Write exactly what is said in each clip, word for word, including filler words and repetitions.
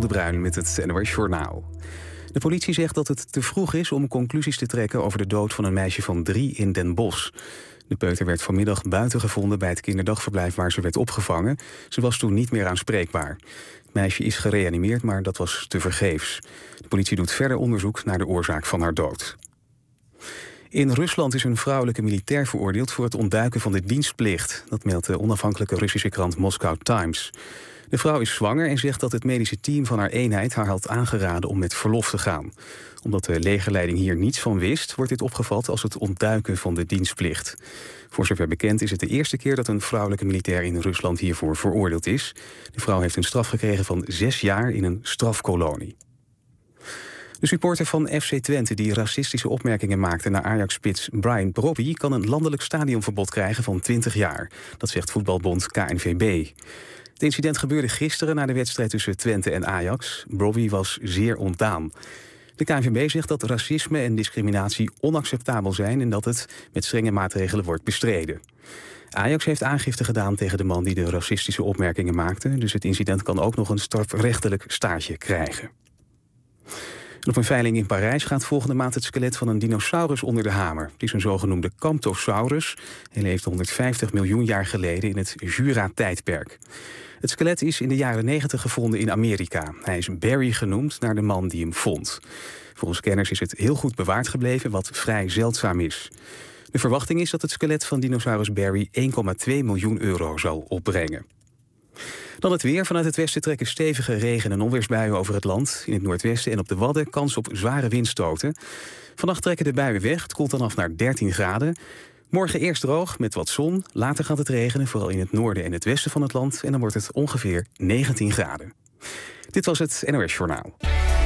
de Bruin met het N O S Journaal. De politie zegt dat het te vroeg is om conclusies te trekken over de dood van een meisje van drie in Den Bosch. De peuter werd vanmiddag buiten gevonden bij het kinderdagverblijf waar ze werd opgevangen. Ze was toen niet meer aanspreekbaar. Het meisje is gereanimeerd, maar dat was tevergeefs. De politie doet verder onderzoek naar de oorzaak van haar dood. In Rusland is een vrouwelijke militair veroordeeld voor het ontduiken van de dienstplicht. Dat meldt de onafhankelijke Russische krant Moscow Times. De vrouw is zwanger en zegt dat het medische team van haar eenheid haar had aangeraden om met verlof te gaan. Omdat de legerleiding hier niets van wist, wordt dit opgevat als het ontduiken van de dienstplicht. Voor zover bekend is het de eerste keer dat een vrouwelijke militair in Rusland hiervoor veroordeeld is. De vrouw heeft een straf gekregen van zes jaar in een strafkolonie. De supporter van F C Twente die racistische opmerkingen maakte naar Ajax-spits Brian Brobby kan een landelijk stadionverbod krijgen van twintig jaar. Dat zegt voetbalbond K N V B. Het incident gebeurde gisteren na de wedstrijd tussen Twente en Ajax. Brobby was zeer ontdaan. De K N V B zegt dat racisme en discriminatie onacceptabel zijn en dat het met strenge maatregelen wordt bestreden. Ajax heeft aangifte gedaan tegen de man die de racistische opmerkingen maakte. Dus het incident kan ook nog een strafrechtelijk staartje krijgen. En op een veiling in Parijs gaat volgende maand het skelet van een dinosaurus onder de hamer. Het is een zogenoemde Camptosaurus. Hij leefde honderdvijftig miljoen jaar geleden in het Jura-tijdperk. Het skelet is in de jaren negentig gevonden in Amerika. Hij is Barry genoemd naar de man die hem vond. Volgens kenners is het heel goed bewaard gebleven, wat vrij zeldzaam is. De verwachting is dat het skelet van dinosaurus Barry één komma twee miljoen euro zal opbrengen. Dan het weer. Vanuit het westen trekken stevige regen- en onweersbuien over het land. In het noordwesten en op de Wadden kans op zware windstoten. Vannacht trekken de buien weg. Het koelt dan af naar dertien graden. Morgen eerst droog met wat zon. Later gaat het regenen, vooral in het noorden en het westen van het land. En dan wordt het ongeveer negentien graden. Dit was het N O S Journaal.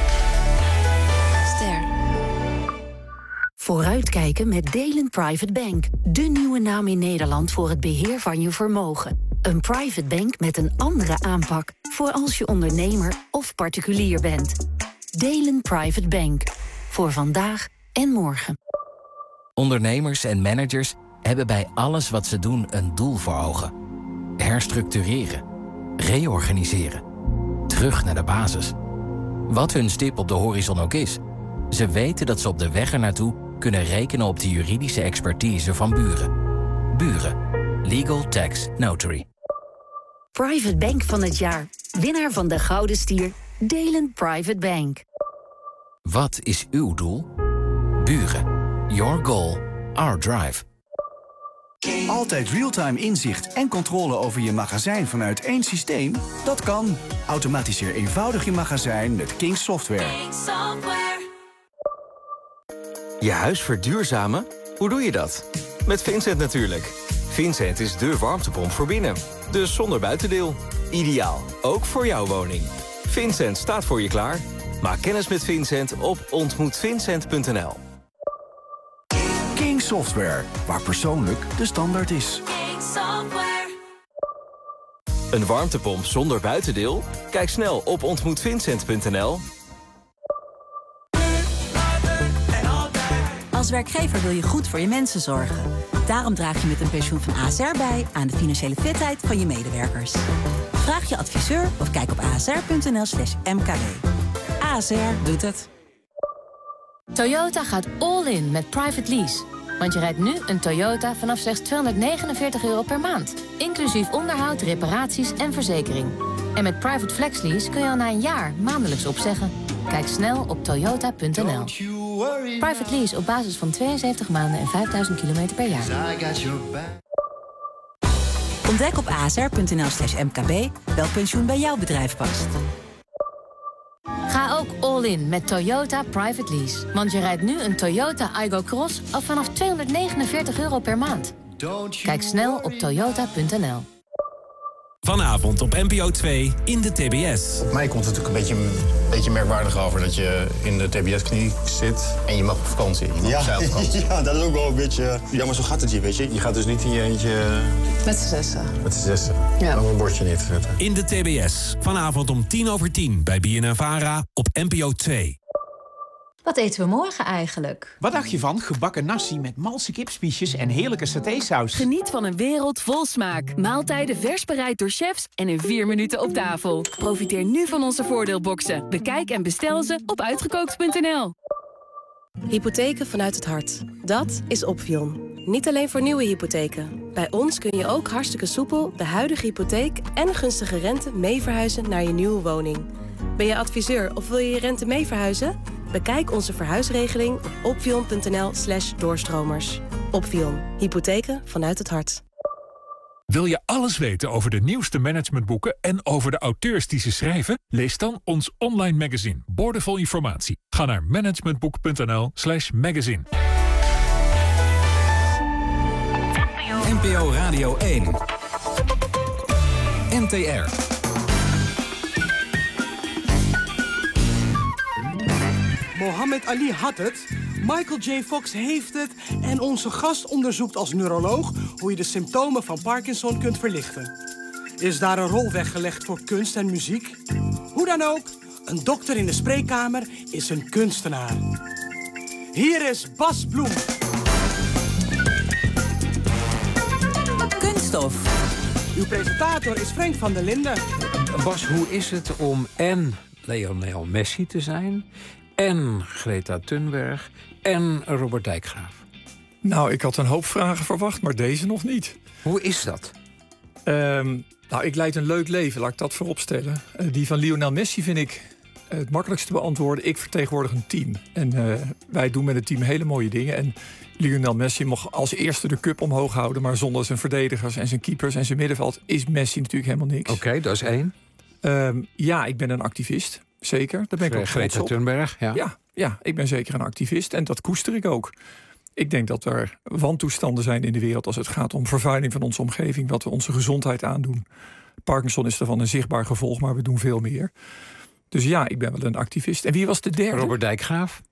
Ster. Vooruitkijken met Delen Private Bank. De nieuwe naam in Nederland voor het beheer van je vermogen. Een private bank met een andere aanpak voor als je ondernemer of particulier bent. Delen Private Bank. Voor vandaag en morgen. Ondernemers en managers hebben bij alles wat ze doen een doel voor ogen. Herstructureren. Reorganiseren. Terug naar de basis. Wat hun stip op de horizon ook is. Ze weten dat ze op de weg ernaartoe kunnen rekenen op de juridische expertise van Buren. Buren. Legal Tax Notary. Private Bank van het jaar. Winnaar van de Gouden Stier. Delen Private Bank. Wat is uw doel? Buren. Your goal, our drive. Altijd real-time inzicht en controle over je magazijn vanuit één systeem? Dat kan. Automatiseer eenvoudig je magazijn met King Software. King Software. Je huis verduurzamen? Hoe doe je dat? Met Vincent natuurlijk. Vincent is dé warmtepomp voor binnen. Dus zonder buitendeel. Ideaal, ook voor jouw woning. Vincent staat voor je klaar. Maak kennis met Vincent op ontmoet vincent punt n l. King Software, waar persoonlijk de standaard is. King Software. Een warmtepomp zonder buitendeel? Kijk snel op ontmoet vincent punt n l. Als werkgever wil je goed voor je mensen zorgen. Daarom draag je met een pensioen van A S R bij aan de financiële fitheid van je medewerkers. Vraag je adviseur of kijk op asr.nl slash mkw. A S R doet het. Toyota gaat all in met private lease. Want je rijdt nu een Toyota vanaf slechts tweehonderdnegenenveertig euro per maand. Inclusief onderhoud, reparaties en verzekering. En met private flex lease kun je al na een jaar maandelijks opzeggen. Kijk snel op toyota punt n l. Private lease op basis van tweeënzeventig maanden en vijfduizend kilometer per jaar. Ontdek op asr.nl slash mkb welk pensioen bij jouw bedrijf past. Ga ook all in met Toyota Private Lease. Want je rijdt nu een Toyota Aygo Cross al vanaf tweehonderdnegenenveertig euro per maand. Kijk snel op toyota punt n l. Vanavond op N P O twee in de T B S. Mij komt het natuurlijk een beetje, een beetje merkwaardig over dat je in de T B S-kliniek zit en je mag op vakantie. Je mag ja, op vakantie. Ja, dat is ook wel een beetje... Ja, maar zo gaat het hier, weet je. Je gaat dus niet in je eentje... Met z'n zessen. Met z'n zessen. Ja. Dan een bordje neer te zetten. In de T B S. Vanavond om tien over tien bij B N N Vara op N P O twee. Wat eten we morgen eigenlijk? Wat dacht je van gebakken nasi met malse kipspiesjes en heerlijke satésaus? Geniet van een wereld vol smaak. Maaltijden vers bereid door chefs en in vier minuten op tafel. Profiteer nu van onze voordeelboxen. Bekijk en bestel ze op uitgekookt punt n l. Hypotheken vanuit het hart. Dat is Opvion. Niet alleen voor nieuwe hypotheken. Bij ons kun je ook hartstikke soepel de huidige hypotheek en een gunstige rente mee verhuizen naar je nieuwe woning. Ben je adviseur of wil je je rente mee verhuizen? Bekijk onze verhuisregeling op opvion punt n l slash doorstromers. Opvion. Hypotheken vanuit het hart. Wil je alles weten over de nieuwste managementboeken en over de auteurs die ze schrijven? Lees dan ons online magazine, Boordevol Informatie. Ga naar managementboek punt n l slash magazine. N P O Radio één. N T R. Mohammed Ali had het, Michael J. Fox heeft het en onze gast onderzoekt als neuroloog hoe je de symptomen van Parkinson kunt verlichten. Is daar een rol weggelegd voor kunst en muziek? Hoe dan ook, een dokter in de spreekkamer is een kunstenaar. Hier is Bas Bloem. Kunststof. Uw presentator is Frank van der Linden. Bas, hoe is het om en Lionel Messi te zijn, en Greta Thunberg en Robert Dijkgraaf? Nou, ik had een hoop vragen verwacht, maar deze nog niet. Hoe is dat? Um, nou, ik leid een leuk leven, laat ik dat voorop stellen. Uh, die van Lionel Messi vind ik het makkelijkste te beantwoorden. Ik vertegenwoordig een team. En uh, wij doen met het team hele mooie dingen. En Lionel Messi mocht als eerste de cup omhoog houden, maar zonder zijn verdedigers en zijn keepers en zijn middenveld is Messi natuurlijk helemaal niks. Oké, okay, dat is één. Um, ja, ik ben een activist. Zeker, daar ben ik ook trots op. Greta Thunberg, ja. ja. Ja, ik ben zeker een activist en dat koester ik ook. Ik denk dat er wantoestanden zijn in de wereld als het gaat om vervuiling van onze omgeving, wat we onze gezondheid aandoen. Parkinson is daarvan een zichtbaar gevolg, maar we doen veel meer. Dus ja, ik ben wel een activist. En wie was de derde? Robert Dijkgraaf.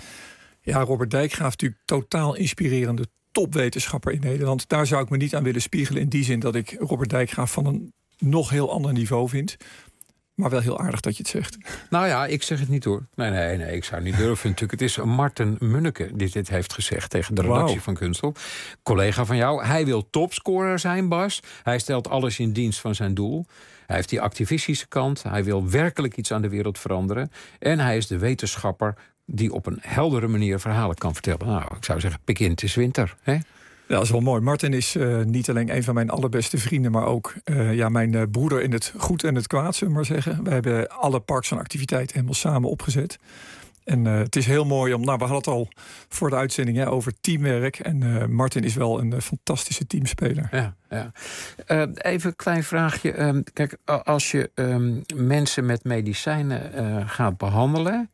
Ja, Robert Dijkgraaf, natuurlijk totaal inspirerende topwetenschapper in Nederland. Daar zou ik me niet aan willen spiegelen in die zin dat ik Robert Dijkgraaf van een nog heel ander niveau vind. Maar wel heel aardig dat je het zegt. Nou ja, ik zeg het niet hoor. Nee, nee, nee, ik zou niet durven natuurlijk. Het is Marten Munneke die dit heeft gezegd tegen de redactie wow. van Kunststof. Collega van jou. Hij wil topscorer zijn, Bas. Hij stelt alles in dienst van zijn doel. Hij heeft die activistische kant. Hij wil werkelijk iets aan de wereld veranderen. En hij is de wetenschapper die op een heldere manier verhalen kan vertellen. Nou, ik zou zeggen, pik in, het is winter, hè? Ja, dat is wel mooi. Martin is uh, niet alleen een van mijn allerbeste vrienden, maar ook uh, ja, mijn uh, broeder in het goed en het kwaad, zullen we maar zeggen. We hebben alle Parkinson-activiteiten helemaal samen opgezet. En uh, het is heel mooi om, nou, we hadden het al voor de uitzending hè, over teamwerk. En uh, Martin is wel een uh, fantastische teamspeler. Ja, ja. Uh, even een klein vraagje. Um, kijk, als je um, mensen met medicijnen uh, gaat behandelen,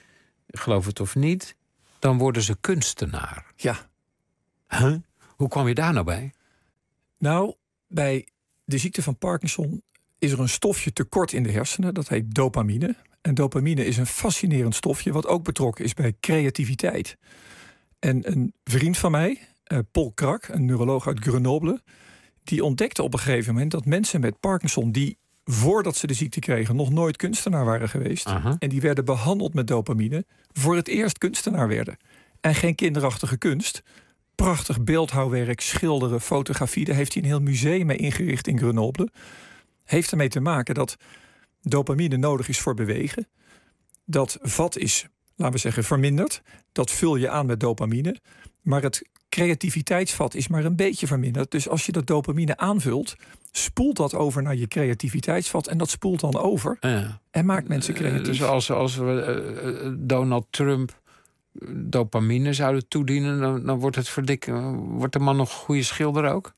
geloof het of niet, dan worden ze kunstenaar. Ja. Huh? Hoe kwam je daar nou bij? Nou, bij de ziekte van Parkinson is er een stofje tekort in de hersenen. Dat heet dopamine. En dopamine is een fascinerend stofje wat ook betrokken is bij creativiteit. En een vriend van mij, uh, Paul Krak, een neuroloog uit Grenoble, die ontdekte op een gegeven moment dat mensen met Parkinson die voordat ze de ziekte kregen nog nooit kunstenaar waren geweest, uh-huh. en die werden behandeld met dopamine, voor het eerst kunstenaar werden. En geen kinderachtige kunst. Prachtig beeldhouwwerk, schilderen, fotografie. Daar heeft hij een heel museum mee ingericht in Grenoble. Heeft ermee te maken dat dopamine nodig is voor bewegen. Dat vat is, laten we zeggen, verminderd. Dat vul je aan met dopamine. Maar het creativiteitsvat is maar een beetje verminderd. Dus als je dat dopamine aanvult, spoelt dat over naar je creativiteitsvat. En dat spoelt dan over ja. en maakt mensen creatief. Dus als, als we uh, Donald Trump dopamine zouden toedienen, dan, dan wordt het verdik. Wordt de man nog een goede schilder ook?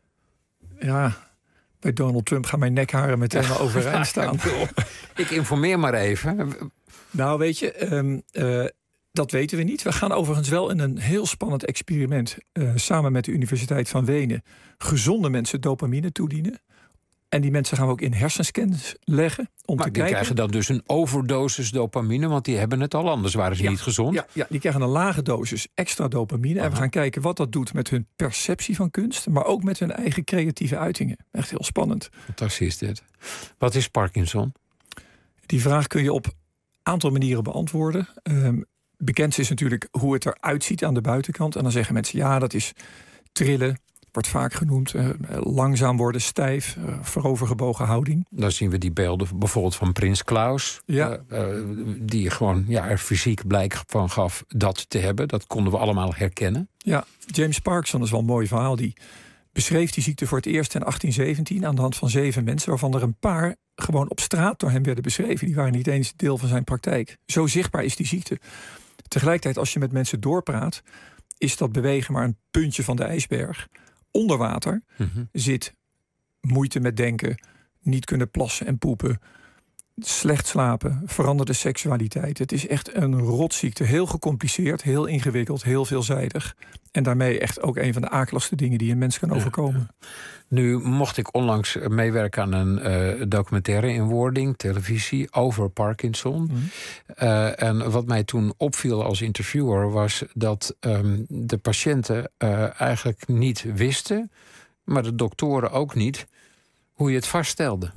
Ja, bij Donald Trump gaan mijn nekharen meteen al overeind staan. Ik informeer maar even. Nou, weet je, um, uh, dat weten we niet. We gaan overigens wel in een heel spannend experiment uh, samen met de Universiteit van Wenen gezonde mensen dopamine toedienen. En die mensen gaan we ook in hersenscans leggen. Om maar te die kijken. krijgen dan dus een overdosis dopamine, want die hebben het al, anders waren ze ja, niet gezond. Ja, ja, die krijgen een lage dosis extra dopamine. Aha. En we gaan kijken wat dat doet met hun perceptie van kunst, maar ook met hun eigen creatieve uitingen. Echt heel spannend. Fantastisch dit. Wat is Parkinson? Die vraag kun je op een aantal manieren beantwoorden. Um, bekendste is natuurlijk hoe het eruit ziet aan de buitenkant. En dan zeggen mensen, ja, dat is trillen. Wordt vaak genoemd. Uh, langzaam worden, stijf, uh, voorovergebogen houding. Dan zien we die beelden bijvoorbeeld van Prins Klaus. Ja. Uh, uh, die gewoon ja, er fysiek blijk van gaf dat te hebben. Dat konden we allemaal herkennen. Ja, James Parkinson is wel een mooi verhaal. Die beschreef die ziekte voor het eerst in achttien zeventien... aan de hand van zeven mensen, waarvan er een paar gewoon op straat door hem werden beschreven. Die waren niet eens deel van zijn praktijk. Zo zichtbaar is die ziekte. Tegelijkertijd, als je met mensen doorpraat, is dat bewegen maar een puntje van de ijsberg. Onder water mm-hmm. zit moeite met denken, niet kunnen plassen en poepen, slecht slapen, veranderde seksualiteit. Het is echt een rotziekte. Heel gecompliceerd, heel ingewikkeld, heel veelzijdig. En daarmee echt ook een van de akeligste dingen die een mens kan overkomen. Ja. Nu mocht ik onlangs meewerken aan een uh, documentaire in wording, televisie, over Parkinson. Mm. Uh, en wat mij toen opviel als interviewer was dat um, de patiënten uh, eigenlijk niet wisten, maar de doktoren ook niet, hoe je het vaststelden.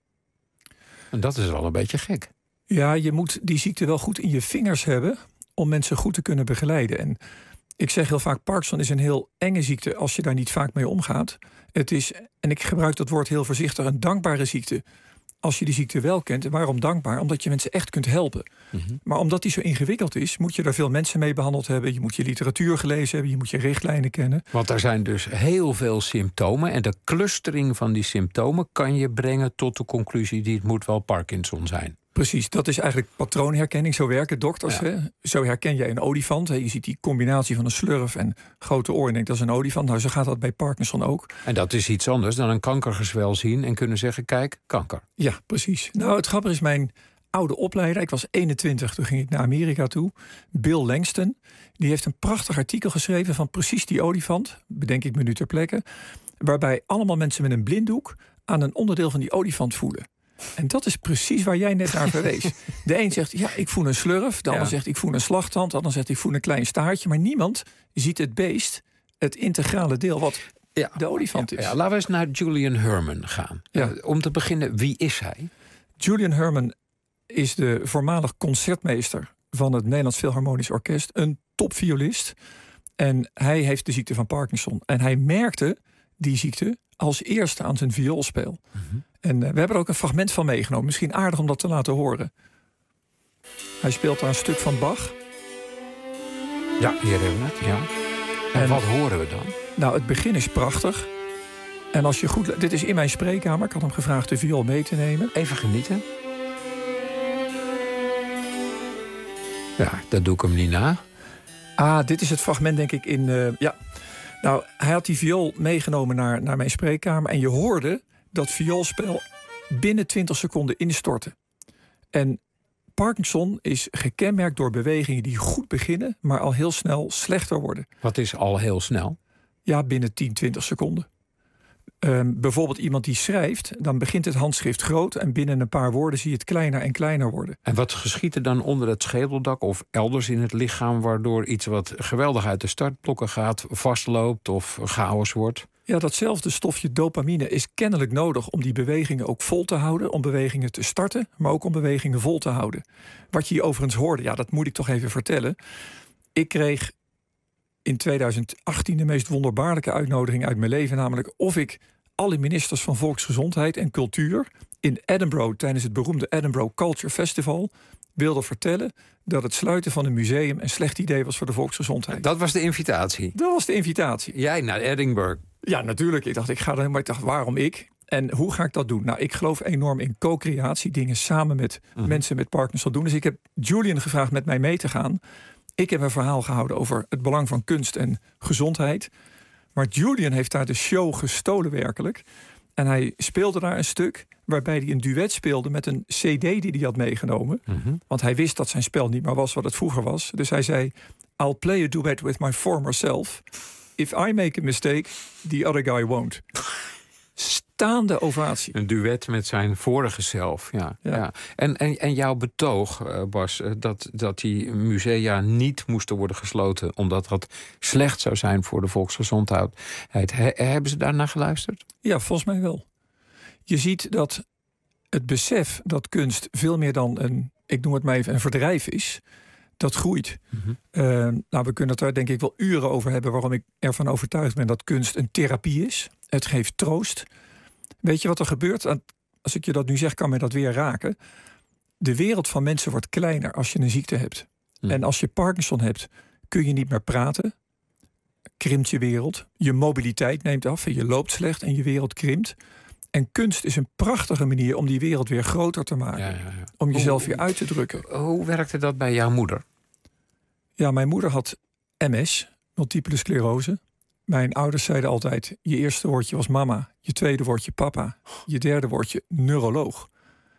En dat is wel een beetje gek. Ja, je moet die ziekte wel goed in je vingers hebben om mensen goed te kunnen begeleiden. En ik zeg heel vaak, Parkinson is een heel enge ziekte als je daar niet vaak mee omgaat. Het is, en ik gebruik dat woord heel voorzichtig, een dankbare ziekte. Als je die ziekte wel kent. En waarom dankbaar? Omdat je mensen echt kunt helpen. Mm-hmm. Maar omdat die zo ingewikkeld is, moet je daar veel mensen mee behandeld hebben. Je moet je literatuur gelezen hebben, je moet je richtlijnen kennen. Want er zijn dus heel veel symptomen. En de clustering van die symptomen kan je brengen tot de conclusie die het moet wel Parkinson zijn. Precies, dat is eigenlijk patroonherkenning. Zo werken dokters. Ja. Hè? Zo herken jij een olifant. Hè? Je ziet die combinatie van een slurf en grote oor en denkt dat is een olifant. Nou, zo gaat dat bij Parkinson ook. En dat is iets anders dan een kankergezwel zien en kunnen zeggen, kijk, kanker. Ja, precies. Nou, het grappige is, mijn oude opleider, ik was eenentwintig, toen ging ik naar Amerika toe. Bill Langston, die heeft een prachtig artikel geschreven van precies die olifant, bedenk ik me nu ter plekke, waarbij allemaal mensen met een blinddoek aan een onderdeel van die olifant voelen. En dat is precies waar jij net naar verwees. De een zegt, ja, ik voel een slurf. De ander ja. zegt, ik voel een slagtand. De ander zegt, ik voel een klein staartje. Maar niemand ziet het beest, het integrale deel, wat ja. de olifant is. Ja, ja. Laten we eens naar Julian Herman gaan. Ja. Uh, om te beginnen, wie is hij? Julian Herman is de voormalig concertmeester van het Nederlands Philharmonisch Orkest. Een topviolist. En hij heeft de ziekte van Parkinson. En hij merkte die ziekte als eerste aan zijn vioolspel. Mm-hmm. En uh, we hebben er ook een fragment van meegenomen. Misschien aardig om dat te laten horen. Hij speelt daar een stuk van Bach. Ja, hier hebben we het. Ja. En, en wat horen we dan? Nou, het begin is prachtig. En als je goed... Dit is in mijn spreekkamer. Ik had hem gevraagd de viool mee te nemen. Even genieten. Ja, dat doe ik hem niet na. Ah, dit is het fragment, denk ik, in... Uh, ja. Nou, hij had die viool meegenomen naar, naar mijn spreekkamer. En je hoorde dat vioolspel binnen twintig seconden instorten. En Parkinson is gekenmerkt door bewegingen die goed beginnen, maar al heel snel slechter worden. Wat is al heel snel? Ja, binnen tien, twintig seconden. Um, bijvoorbeeld iemand die schrijft, dan begint het handschrift groot en binnen een paar woorden zie je het kleiner en kleiner worden. En wat geschiet er dan onder het schedeldak of elders in het lichaam, waardoor iets wat geweldig uit de startblokken gaat, vastloopt of chaos wordt? Ja, datzelfde stofje dopamine is kennelijk nodig om die bewegingen ook vol te houden, om bewegingen te starten, maar ook om bewegingen vol te houden. Wat je hier overigens hoorde, ja, dat moet ik toch even vertellen. Ik kreeg in tweeduizend achttien de meest wonderbaarlijke uitnodiging uit mijn leven, namelijk of ik alle ministers van volksgezondheid en cultuur in Edinburgh tijdens het beroemde Edinburgh Culture Festival wilde vertellen dat het sluiten van een museum een slecht idee was voor de volksgezondheid. Dat was de invitatie? Dat was de invitatie. Jij naar Edinburgh? Ja, natuurlijk. Ik dacht, ik ga er, maar ik dacht, waarom ik? En hoe ga ik dat doen? Nou, ik geloof enorm in co-creatie, dingen samen met uh-huh. mensen met Parkinson doen. Dus ik heb Julian gevraagd met mij mee te gaan. Ik heb een verhaal gehouden over het belang van kunst en gezondheid. Maar Julian heeft daar de show gestolen werkelijk. En hij speelde daar een stuk waarbij hij een duet speelde met een cd die hij had meegenomen. Uh-huh. Want hij wist dat zijn spel niet meer was wat het vroeger was. Dus hij zei, I'll play a duet with my former self. If I make a mistake, the other guy won't. Staande ovatie. Een duet met zijn vorige zelf, ja. ja. ja. En, en, en jouw betoog, uh, Bas, uh, dat, dat die musea niet moesten worden gesloten omdat dat slecht zou zijn voor de volksgezondheid. He, hebben ze daarnaar geluisterd? Ja, volgens mij wel. Je ziet dat het besef dat kunst veel meer dan een, ik noem het maar even, een verdrijf is, dat groeit. Mm-hmm. Uh, nou, we kunnen het daar denk ik wel uren over hebben... waarom ik ervan overtuigd ben dat kunst een therapie is. Het geeft troost. Weet je wat er gebeurt? Als ik je dat nu zeg, kan mij dat weer raken. De wereld van mensen wordt kleiner als je een ziekte hebt. Mm. En als je Parkinson hebt, kun je niet meer praten. Krimpt je wereld. Je mobiliteit neemt af en je loopt slecht en je wereld krimpt. En kunst is een prachtige manier om die wereld weer groter te maken. Ja, ja, ja. Om jezelf hoe, weer uit te drukken. Hoe werkte dat bij jouw moeder? Ja, mijn moeder had M S, multiple sclerose. Mijn ouders zeiden altijd, je eerste woordje was mama. Je tweede woordje papa. Je derde woordje neuroloog.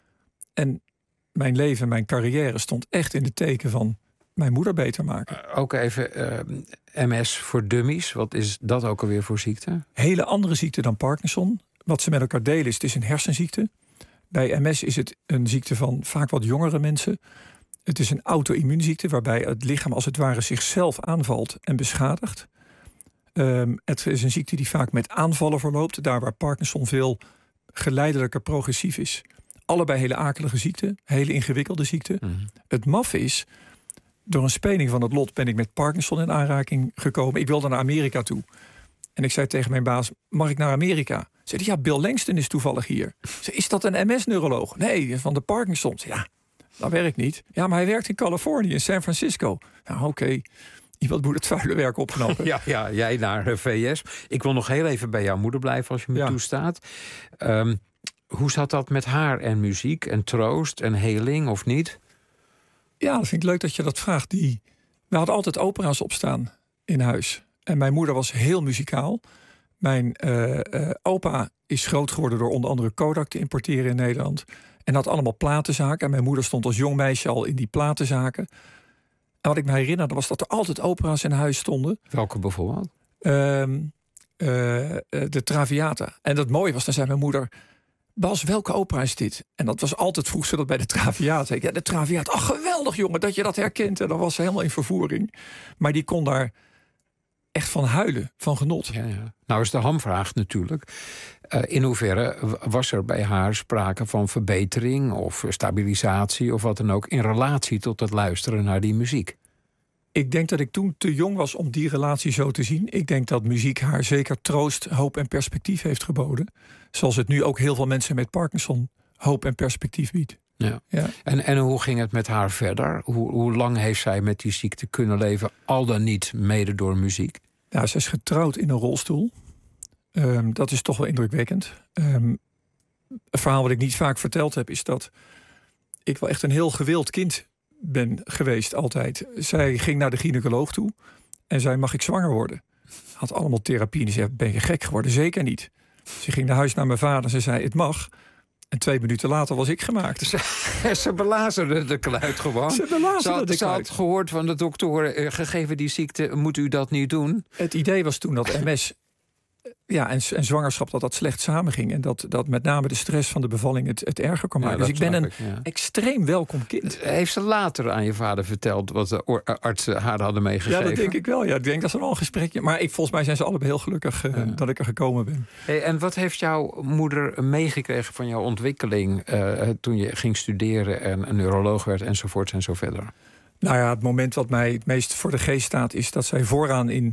En mijn leven, mijn carrière stond echt in het teken van mijn moeder beter maken. Uh, ook even uh, M S voor dummies. Wat is dat ook alweer voor ziekte? Hele andere ziekte dan Parkinson. Wat ze met elkaar delen is, het is een hersenziekte. Bij M S is het een ziekte van vaak wat jongere mensen. Het is een auto-immuunziekte waarbij het lichaam als het ware zichzelf aanvalt en beschadigt. Um, het is een ziekte die vaak met aanvallen verloopt. Daar waar Parkinson veel geleidelijker progressief is. Allebei hele akelige ziekten, hele ingewikkelde ziekten. Mm-hmm. Het maf is, door een speling van het lot ben ik met Parkinson in aanraking gekomen. Ik wilde naar Amerika toe. En ik zei tegen mijn baas, mag ik naar Amerika? Ze zei, ja, Bill Langston is toevallig hier. Zei, is dat een M S-neuroloog? Nee, van de Parkinson. Zei, ja, dat werkt niet. Ja, maar hij werkt in Californië, in San Francisco. Nou, oké. Okay. Iemand moet het vuile werk opknappen. Ja, ja, jij naar V S. Ik wil nog heel even bij jouw moeder blijven, als je me ja. toestaat. Um, hoe zat dat met haar en muziek en troost en heling, of niet? Ja, dat vind ik leuk dat je dat vraagt. Die... We hadden altijd opera's opstaan in huis. En mijn moeder was heel muzikaal. Mijn uh, uh, opa is groot geworden door onder andere Kodak te importeren in Nederland. En had allemaal platenzaken. En mijn moeder stond als jong meisje al in die platenzaken. En wat ik me herinnerde was dat er altijd opera's in huis stonden. Welke bijvoorbeeld? Uh, uh, de Traviata. En dat mooie was, dan zei mijn moeder, Bas, welke opera is dit? En dat was altijd, vroeg ze dat bij de Traviata. Ja, de Traviata. Ach, geweldig jongen, dat je dat herkent. En dan was ze helemaal in vervoering. Maar die kon daar echt van huilen, van genot. Ja, ja. Nou is de hamvraag natuurlijk. Uh, in hoeverre was er bij haar sprake van verbetering of stabilisatie of wat dan ook in relatie tot het luisteren naar die muziek? Ik denk dat ik toen te jong was om die relatie zo te zien. Ik denk dat muziek haar zeker troost, hoop en perspectief heeft geboden. Zoals het nu ook heel veel mensen met Parkinson hoop en perspectief biedt. Ja. Ja. En, en hoe ging het met haar verder? Hoe, hoe lang heeft zij met die ziekte kunnen leven, al dan niet mede door muziek? Ja, ze is getrouwd in een rolstoel. Um, dat is toch wel indrukwekkend. Um, een verhaal wat ik niet vaak verteld heb, is dat ik wel echt een heel gewild kind ben geweest altijd. Zij ging naar de gynaecoloog toe en zei, mag ik zwanger worden? Had allemaal therapie en die zei, ben je gek geworden? Zeker niet. Ze ging naar huis naar mijn vader en ze zei, het mag. En twee minuten later was ik gemaakt. Ze, ze belazerde de kluit gewoon. Ze belazerde de Ze had gehoord van de dokter, gegeven die ziekte, moet u dat niet doen? Het idee was toen dat M S ja, en, en zwangerschap, dat dat slecht samenging. En dat, dat met name de stress van de bevalling het, het erger kon maken. Ja, dus ik ben een ik, ja. extreem welkom kind. Heeft ze later aan je vader verteld wat de artsen haar hadden meegegeven? Ja, dat denk ik wel. Ja, ik denk dat ze wel een gesprekje. Maar ik, volgens mij zijn ze allebei heel gelukkig uh, ja. dat ik er gekomen ben. Hey, en wat heeft jouw moeder meegekregen van jouw ontwikkeling uh, toen je ging studeren en een neuroloog werd enzovoort en zo verder? Nou ja, het moment wat mij het meest voor de geest staat is dat zij vooraan in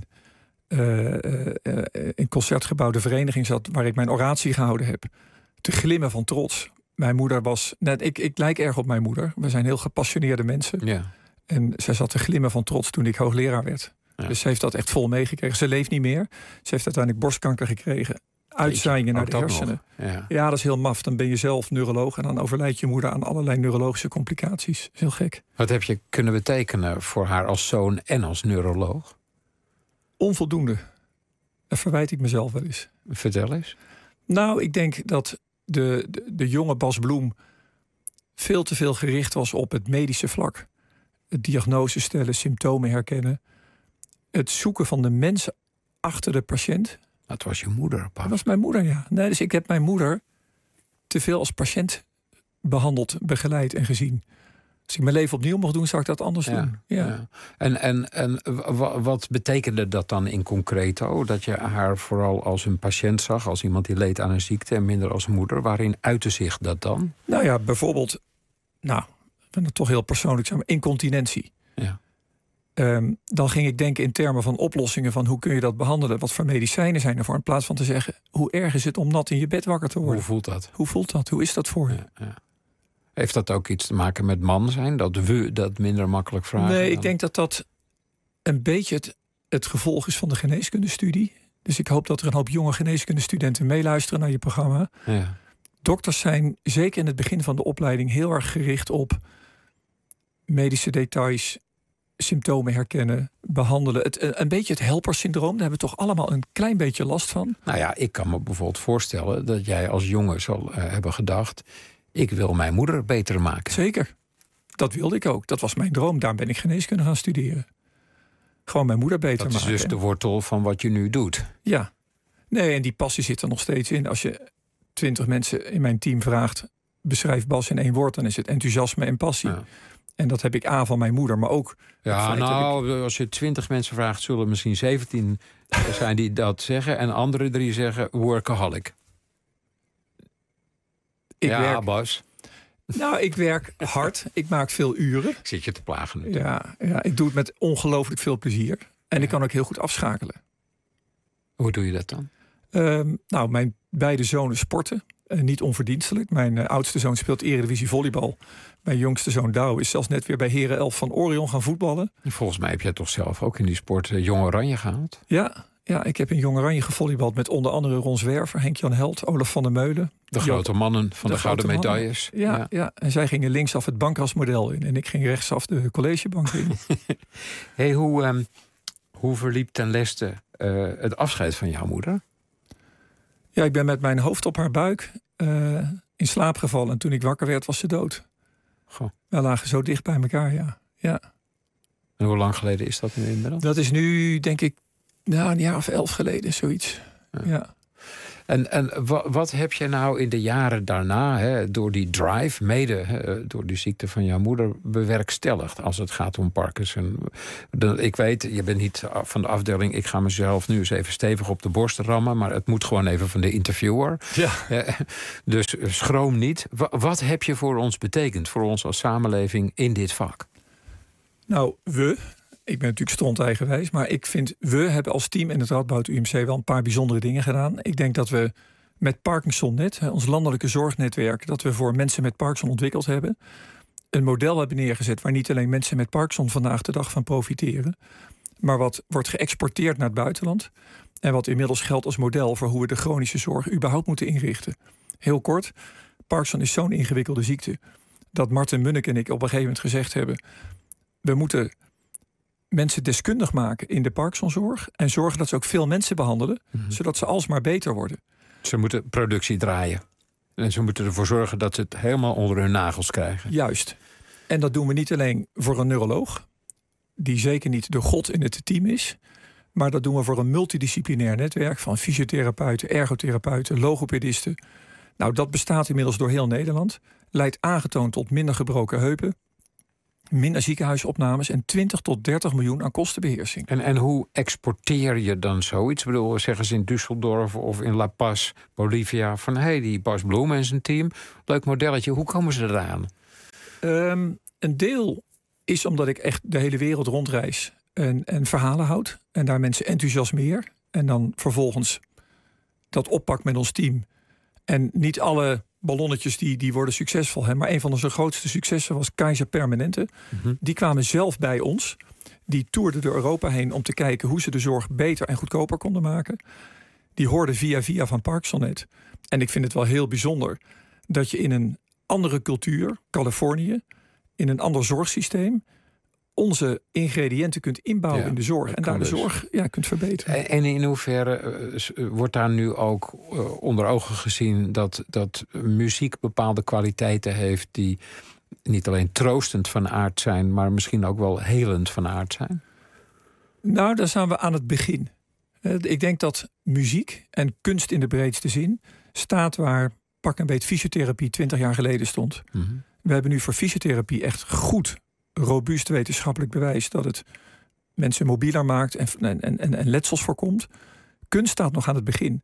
Uh, uh, uh, in Concertgebouw de Vereniging zat, waar ik mijn oratie gehouden heb, te glimmen van trots. Mijn moeder was, net, ik, ik lijk erg op mijn moeder. We zijn heel gepassioneerde mensen. Ja. En zij zat te glimmen van trots toen ik hoogleraar werd. Ja. Dus ze heeft dat echt vol meegekregen. Ze leeft niet meer. Ze heeft uiteindelijk borstkanker gekregen. Uitzaaiingen naar de hersenen. Ja. ja, dat is heel maf. Dan ben je zelf neuroloog en dan overlijdt je moeder aan allerlei neurologische complicaties. Dat is heel gek. Wat heb je kunnen betekenen voor haar als zoon en als neuroloog? Onvoldoende. Dat verwijt ik mezelf wel eens. Vertel eens. Nou, ik denk dat de, de, de jonge Bas Bloem veel te veel gericht was op het medische vlak. Het diagnose stellen, symptomen herkennen. Het zoeken van de mensen achter de patiënt. Dat was je moeder, Bas. Dat was mijn moeder, ja. Nee, dus ik heb mijn moeder te veel als patiënt behandeld, begeleid en gezien. Als ik mijn leven opnieuw mocht doen, zou ik dat anders ja, doen. Ja. Ja. En, en, en wat betekende dat dan in concreto? Dat je haar vooral als een patiënt zag, als iemand die leed aan een ziekte en minder als moeder. Waarin uitte zich dat dan? Nou ja, bijvoorbeeld, nou, ik ben het toch heel persoonlijk, zeg maar, incontinentie. Ja. Um, dan ging ik denken in termen van oplossingen van hoe kun je dat behandelen? Wat voor medicijnen zijn ervoor? In plaats van te zeggen, hoe erg is het om nat in je bed wakker te worden? Hoe voelt dat? Hoe voelt dat? Hoe is dat voor je? Ja, ja. Heeft dat ook iets te maken met man zijn? Dat we dat minder makkelijk vragen? Nee, dan? ik denk dat dat een beetje het, het gevolg is van de geneeskundestudie. Dus ik hoop dat er een hoop jonge geneeskundestudenten meeluisteren naar je programma. Ja. Dokters zijn zeker in het begin van de opleiding heel erg gericht op medische details, symptomen herkennen, behandelen. Het, een beetje het helpersyndroom, daar hebben we toch allemaal een klein beetje last van. Nou ja, ik kan me bijvoorbeeld voorstellen dat jij als jongen zal uh, hebben gedacht, ik wil mijn moeder beter maken. Zeker. Dat wilde ik ook. Dat was mijn droom. Daar ben ik geneeskunde gaan studeren. Gewoon mijn moeder beter maken. Dat is maken. dus de wortel van wat je nu doet. Ja. Nee, en die passie zit er nog steeds in. Als je twintig mensen in mijn team vraagt, beschrijf Bas in één woord, dan is het enthousiasme en passie. Ja. En dat heb ik A van mijn moeder, maar ook... Ja, nou, ik... als je twintig mensen vraagt, zullen misschien zeventien zijn die dat zeggen. En andere drie zeggen workaholic. Ik ja, werk... Bas. Nou, ik werk hard. Ik maak veel uren. Ik zit je te plagen nu. Ja, ja, ik doe het met ongelooflijk veel plezier. En ja. ik kan ook heel goed afschakelen. Hoe doe je dat dan? Um, nou, mijn beide zonen sporten. Uh, niet onverdienstelijk. Mijn uh, oudste zoon speelt Eredivisie volleybal. Mijn jongste zoon Douw is zelfs net weer bij Heren elf van Orion gaan voetballen. Volgens mij heb jij toch zelf ook in die sport uh, Jong Oranje gehaald? Ja, ja, ik heb in Jong Oranje gevolleybald met onder andere Ron Zwerver, Henk-Jan Held, Olaf van der Meulen. De grote mannen van de, de gouden medailles. Ja, ja. ja, en zij gingen linksaf het bankrasmodel in en ik ging rechtsaf de collegebank in. Hey, hoe, um, hoe verliep ten leste uh, het afscheid van jouw moeder? Ja, ik ben met mijn hoofd op haar buik uh, in slaap gevallen. En toen ik wakker werd, was ze dood. Goh. We lagen zo dicht bij elkaar, ja. ja. En hoe lang geleden is dat nu inmiddels? Dat is nu, denk ik, nou, een jaar of elf geleden, zoiets. Ja. ja. En, en wat heb je nou in de jaren daarna, hè, door die drive, mede hè, door die ziekte van jouw moeder, bewerkstelligd als het gaat om Parkinson? Ik weet, je bent niet van de afdeling, ik ga mezelf nu eens even stevig op de borst rammen, maar het moet gewoon even van de interviewer. Ja. Dus schroom niet. Wat heb je voor ons betekend, voor ons als samenleving in dit vak? Nou, we... Ik ben natuurlijk stronteigenwijs, maar ik vind, we hebben als team in het Radboud U M C wel een paar bijzondere dingen gedaan. Ik denk dat we met ParkinsonNet, ons landelijke zorgnetwerk, dat we voor mensen met Parkinson ontwikkeld hebben, een model hebben neergezet waar niet alleen mensen met Parkinson vandaag de dag van profiteren, maar wat wordt geëxporteerd naar het buitenland en wat inmiddels geldt als model voor hoe we de chronische zorg überhaupt moeten inrichten. Heel kort, Parkinson is zo'n ingewikkelde ziekte dat Martin Munnik en ik op een gegeven moment gezegd hebben, we moeten mensen deskundig maken in de Parkinsonzorg en zorgen dat ze ook veel mensen behandelen, mm-hmm. zodat ze alsmaar beter worden. Ze moeten productie draaien. En ze moeten ervoor zorgen dat ze het helemaal onder hun nagels krijgen. Juist. En dat doen we niet alleen voor een neuroloog, die zeker niet de god in het team is, maar dat doen we voor een multidisciplinair netwerk van fysiotherapeuten, ergotherapeuten, logopedisten. Nou, dat bestaat inmiddels door heel Nederland. Leidt aangetoond tot minder gebroken heupen, minder ziekenhuisopnames en twintig tot dertig miljoen aan kostenbeheersing. En, en hoe exporteer je dan zoiets? Ik bedoel, zeggen ze in Düsseldorf of in La Paz, Bolivia, van hé, hey, die Bas Bloem en zijn team, leuk modelletje. Hoe komen ze eraan? Um, een deel is omdat ik echt de hele wereld rondreis en, en verhalen houd en daar mensen enthousiasmeer en dan vervolgens dat oppak met ons team. En niet alle ballonnetjes die, die worden succesvol. Hè? Maar een van onze grootste successen was Kaiser Permanente. Mm-hmm. Die kwamen zelf bij ons. Die toerden door Europa heen om te kijken hoe ze de zorg beter en goedkoper konden maken. Die hoorden via via van ParkinsonNet. En ik vind het wel heel bijzonder dat je in een andere cultuur, Californië, in een ander zorgsysteem, onze ingrediënten kunt inbouwen ja, in de zorg. En daar de dus. zorg ja, kunt verbeteren. En in hoeverre uh, wordt daar nu ook uh, onder ogen gezien dat, dat muziek bepaalde kwaliteiten heeft die niet alleen troostend van aard zijn, maar misschien ook wel helend van aard zijn? Nou, daar zijn we aan het begin. Uh, ik denk dat muziek en kunst in de breedste zin staat waar pak een beetje fysiotherapie twintig jaar geleden stond. Mm-hmm. We hebben nu voor fysiotherapie echt goed robuust wetenschappelijk bewijs dat het mensen mobieler maakt en, en, en, en letsels voorkomt. Kunst staat nog aan het begin.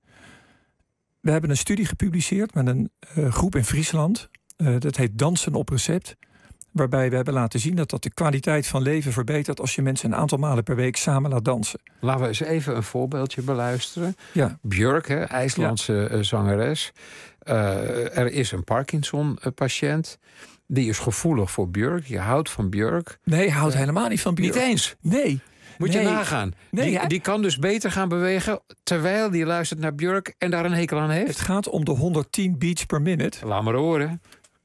We hebben een studie gepubliceerd met een uh, groep in Friesland. Uh, dat heet Dansen op Recept. Waarbij we hebben laten zien dat dat de kwaliteit van leven verbetert als je mensen een aantal malen per week samen laat dansen. Laten we eens even een voorbeeldje beluisteren. Ja. Björk, hè, IJslandse ja. zangeres. Uh, er is een Parkinson-patiënt. Die is gevoelig voor Björk. Je houdt van Björk. Nee, houdt uh, helemaal niet van Björk. Niet eens? Nee. Moet nee. je nagaan. Nee, die, hij... die kan dus beter gaan bewegen terwijl die luistert naar Björk en daar een hekel aan heeft. Het gaat om de honderdtien beats per minute. Laat maar horen.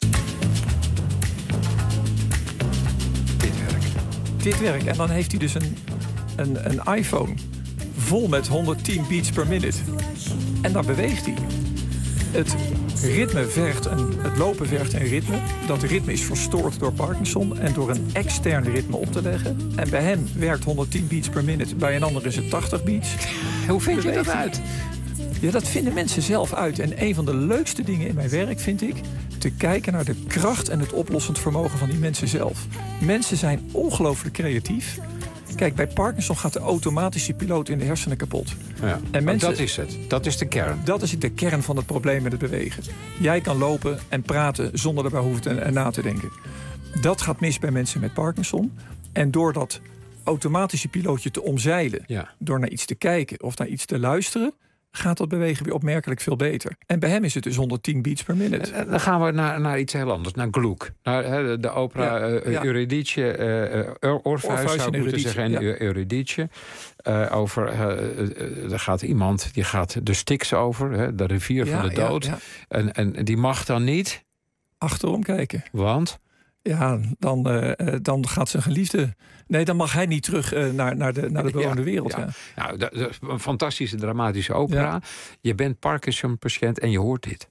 Dit werkt. Dit werkt. En dan heeft hij dus een, een, een iPhone vol met honderdtien beats per minute. En dan beweegt hij. Het ritme vergt een, het lopen vergt een ritme. Dat ritme is verstoord door Parkinson en door een extern ritme op te leggen. En bij hem werkt honderdtien beats per minute. Bij een ander is het tachtig beats. Hoe vind je dat uit? Ja, dat vinden mensen zelf uit. En een van de leukste dingen in mijn werk vind ik te kijken naar de kracht en het oplossend vermogen van die mensen zelf. Mensen zijn ongelooflijk creatief. Kijk, bij Parkinson gaat de automatische piloot in de hersenen kapot. Ja, en mensen, dat is het. Dat is de kern. Dat is de kern van het probleem met het bewegen. Jij kan lopen en praten zonder erbij hoeven te, en na te denken. Dat gaat mis bij mensen met Parkinson. En door dat automatische pilootje te omzeilen, ja. door naar iets te kijken of naar iets te luisteren, gaat dat bewegen weer opmerkelijk veel beter. En bij hem is het dus honderdtien beats per minute. Dan gaan we naar, naar iets heel anders, naar Gluck. Naar he, de opera ja, uh, ja. Eurydice, uh, Orpheus zou ik moeten zeggen, en ja. Eurydice. Uh, over, uh, uh, er gaat iemand, die gaat de Styx over, hè, de rivier ja, van de dood. Ja, ja. En, en die mag dan niet achterom kijken. Want? Ja, dan, uh, dan gaat zijn geliefde... Nee, dan mag hij niet terug uh, naar, naar de, naar de bewoonde ja, wereld. Ja. Ja. Nou, dat, dat is een fantastische, dramatische opera. Ja. Je bent Parkinson-patiënt en je hoort dit.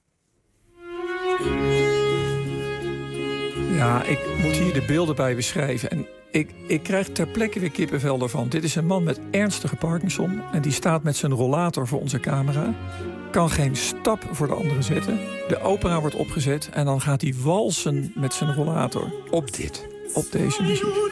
Ja, ik moet hier de beelden bij beschrijven. En ik, ik krijg ter plekke weer kippenvel ervan. Dit is een man met ernstige Parkinson. En die staat met zijn rollator voor onze camera. Kan geen stap voor de andere zetten. De opera wordt opgezet en dan gaat hij walsen met zijn rollator. Op dit. Op deze muziek.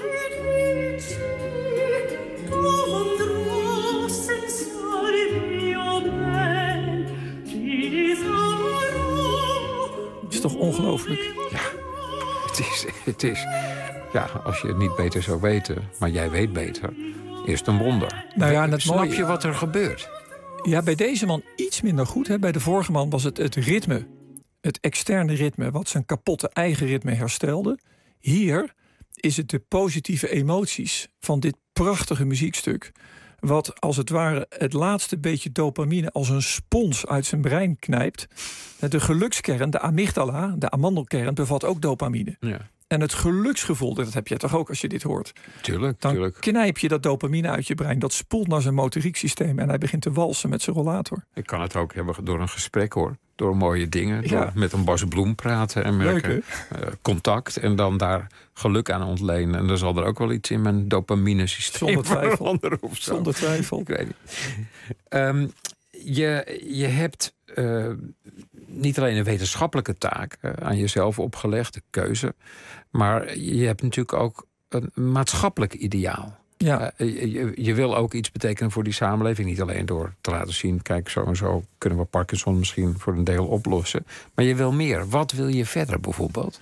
Is toch ongelooflijk? Ja, het is, het is... Ja, als je het niet beter zou weten, maar jij weet beter, is het een wonder. Nou ja, het Snap mooie... je wat er gebeurt? Ja, bij deze man iets minder goed. Hè. Bij de vorige man was het het ritme, het externe ritme, wat zijn kapotte eigen ritme herstelde. Hier is het de positieve emoties van dit prachtige muziekstuk, wat als het ware het laatste beetje dopamine als een spons uit zijn brein knijpt. De gelukskern, de amygdala, de amandelkern, bevat ook dopamine. Ja. En het geluksgevoel, dat heb je toch ook als je dit hoort. Tuurlijk, Dan tuurlijk. knijp je dat dopamine uit je brein. Dat spoelt naar zijn motorieksysteem en hij begint te walsen met zijn rollator. Ik kan het ook hebben door een gesprek, hoor. Door mooie dingen. Ja. Door met een Bas Bloem praten en merken. Leuk, uh, contact en dan daar geluk aan ontlenen. En dan zal er ook wel iets in mijn dopamine systeem Zonder twijfel. Of zo. Zonder twijfel. Ik weet niet. Um, je, je hebt uh, niet alleen een wetenschappelijke taak uh, aan jezelf opgelegd, de keuze. Maar je hebt natuurlijk ook een maatschappelijk ideaal. Ja. Uh, je, je wil ook iets betekenen voor die samenleving. Niet alleen door te laten zien, kijk, zo en zo kunnen we Parkinson misschien voor een deel oplossen. Maar je wil meer. Wat wil je verder bijvoorbeeld?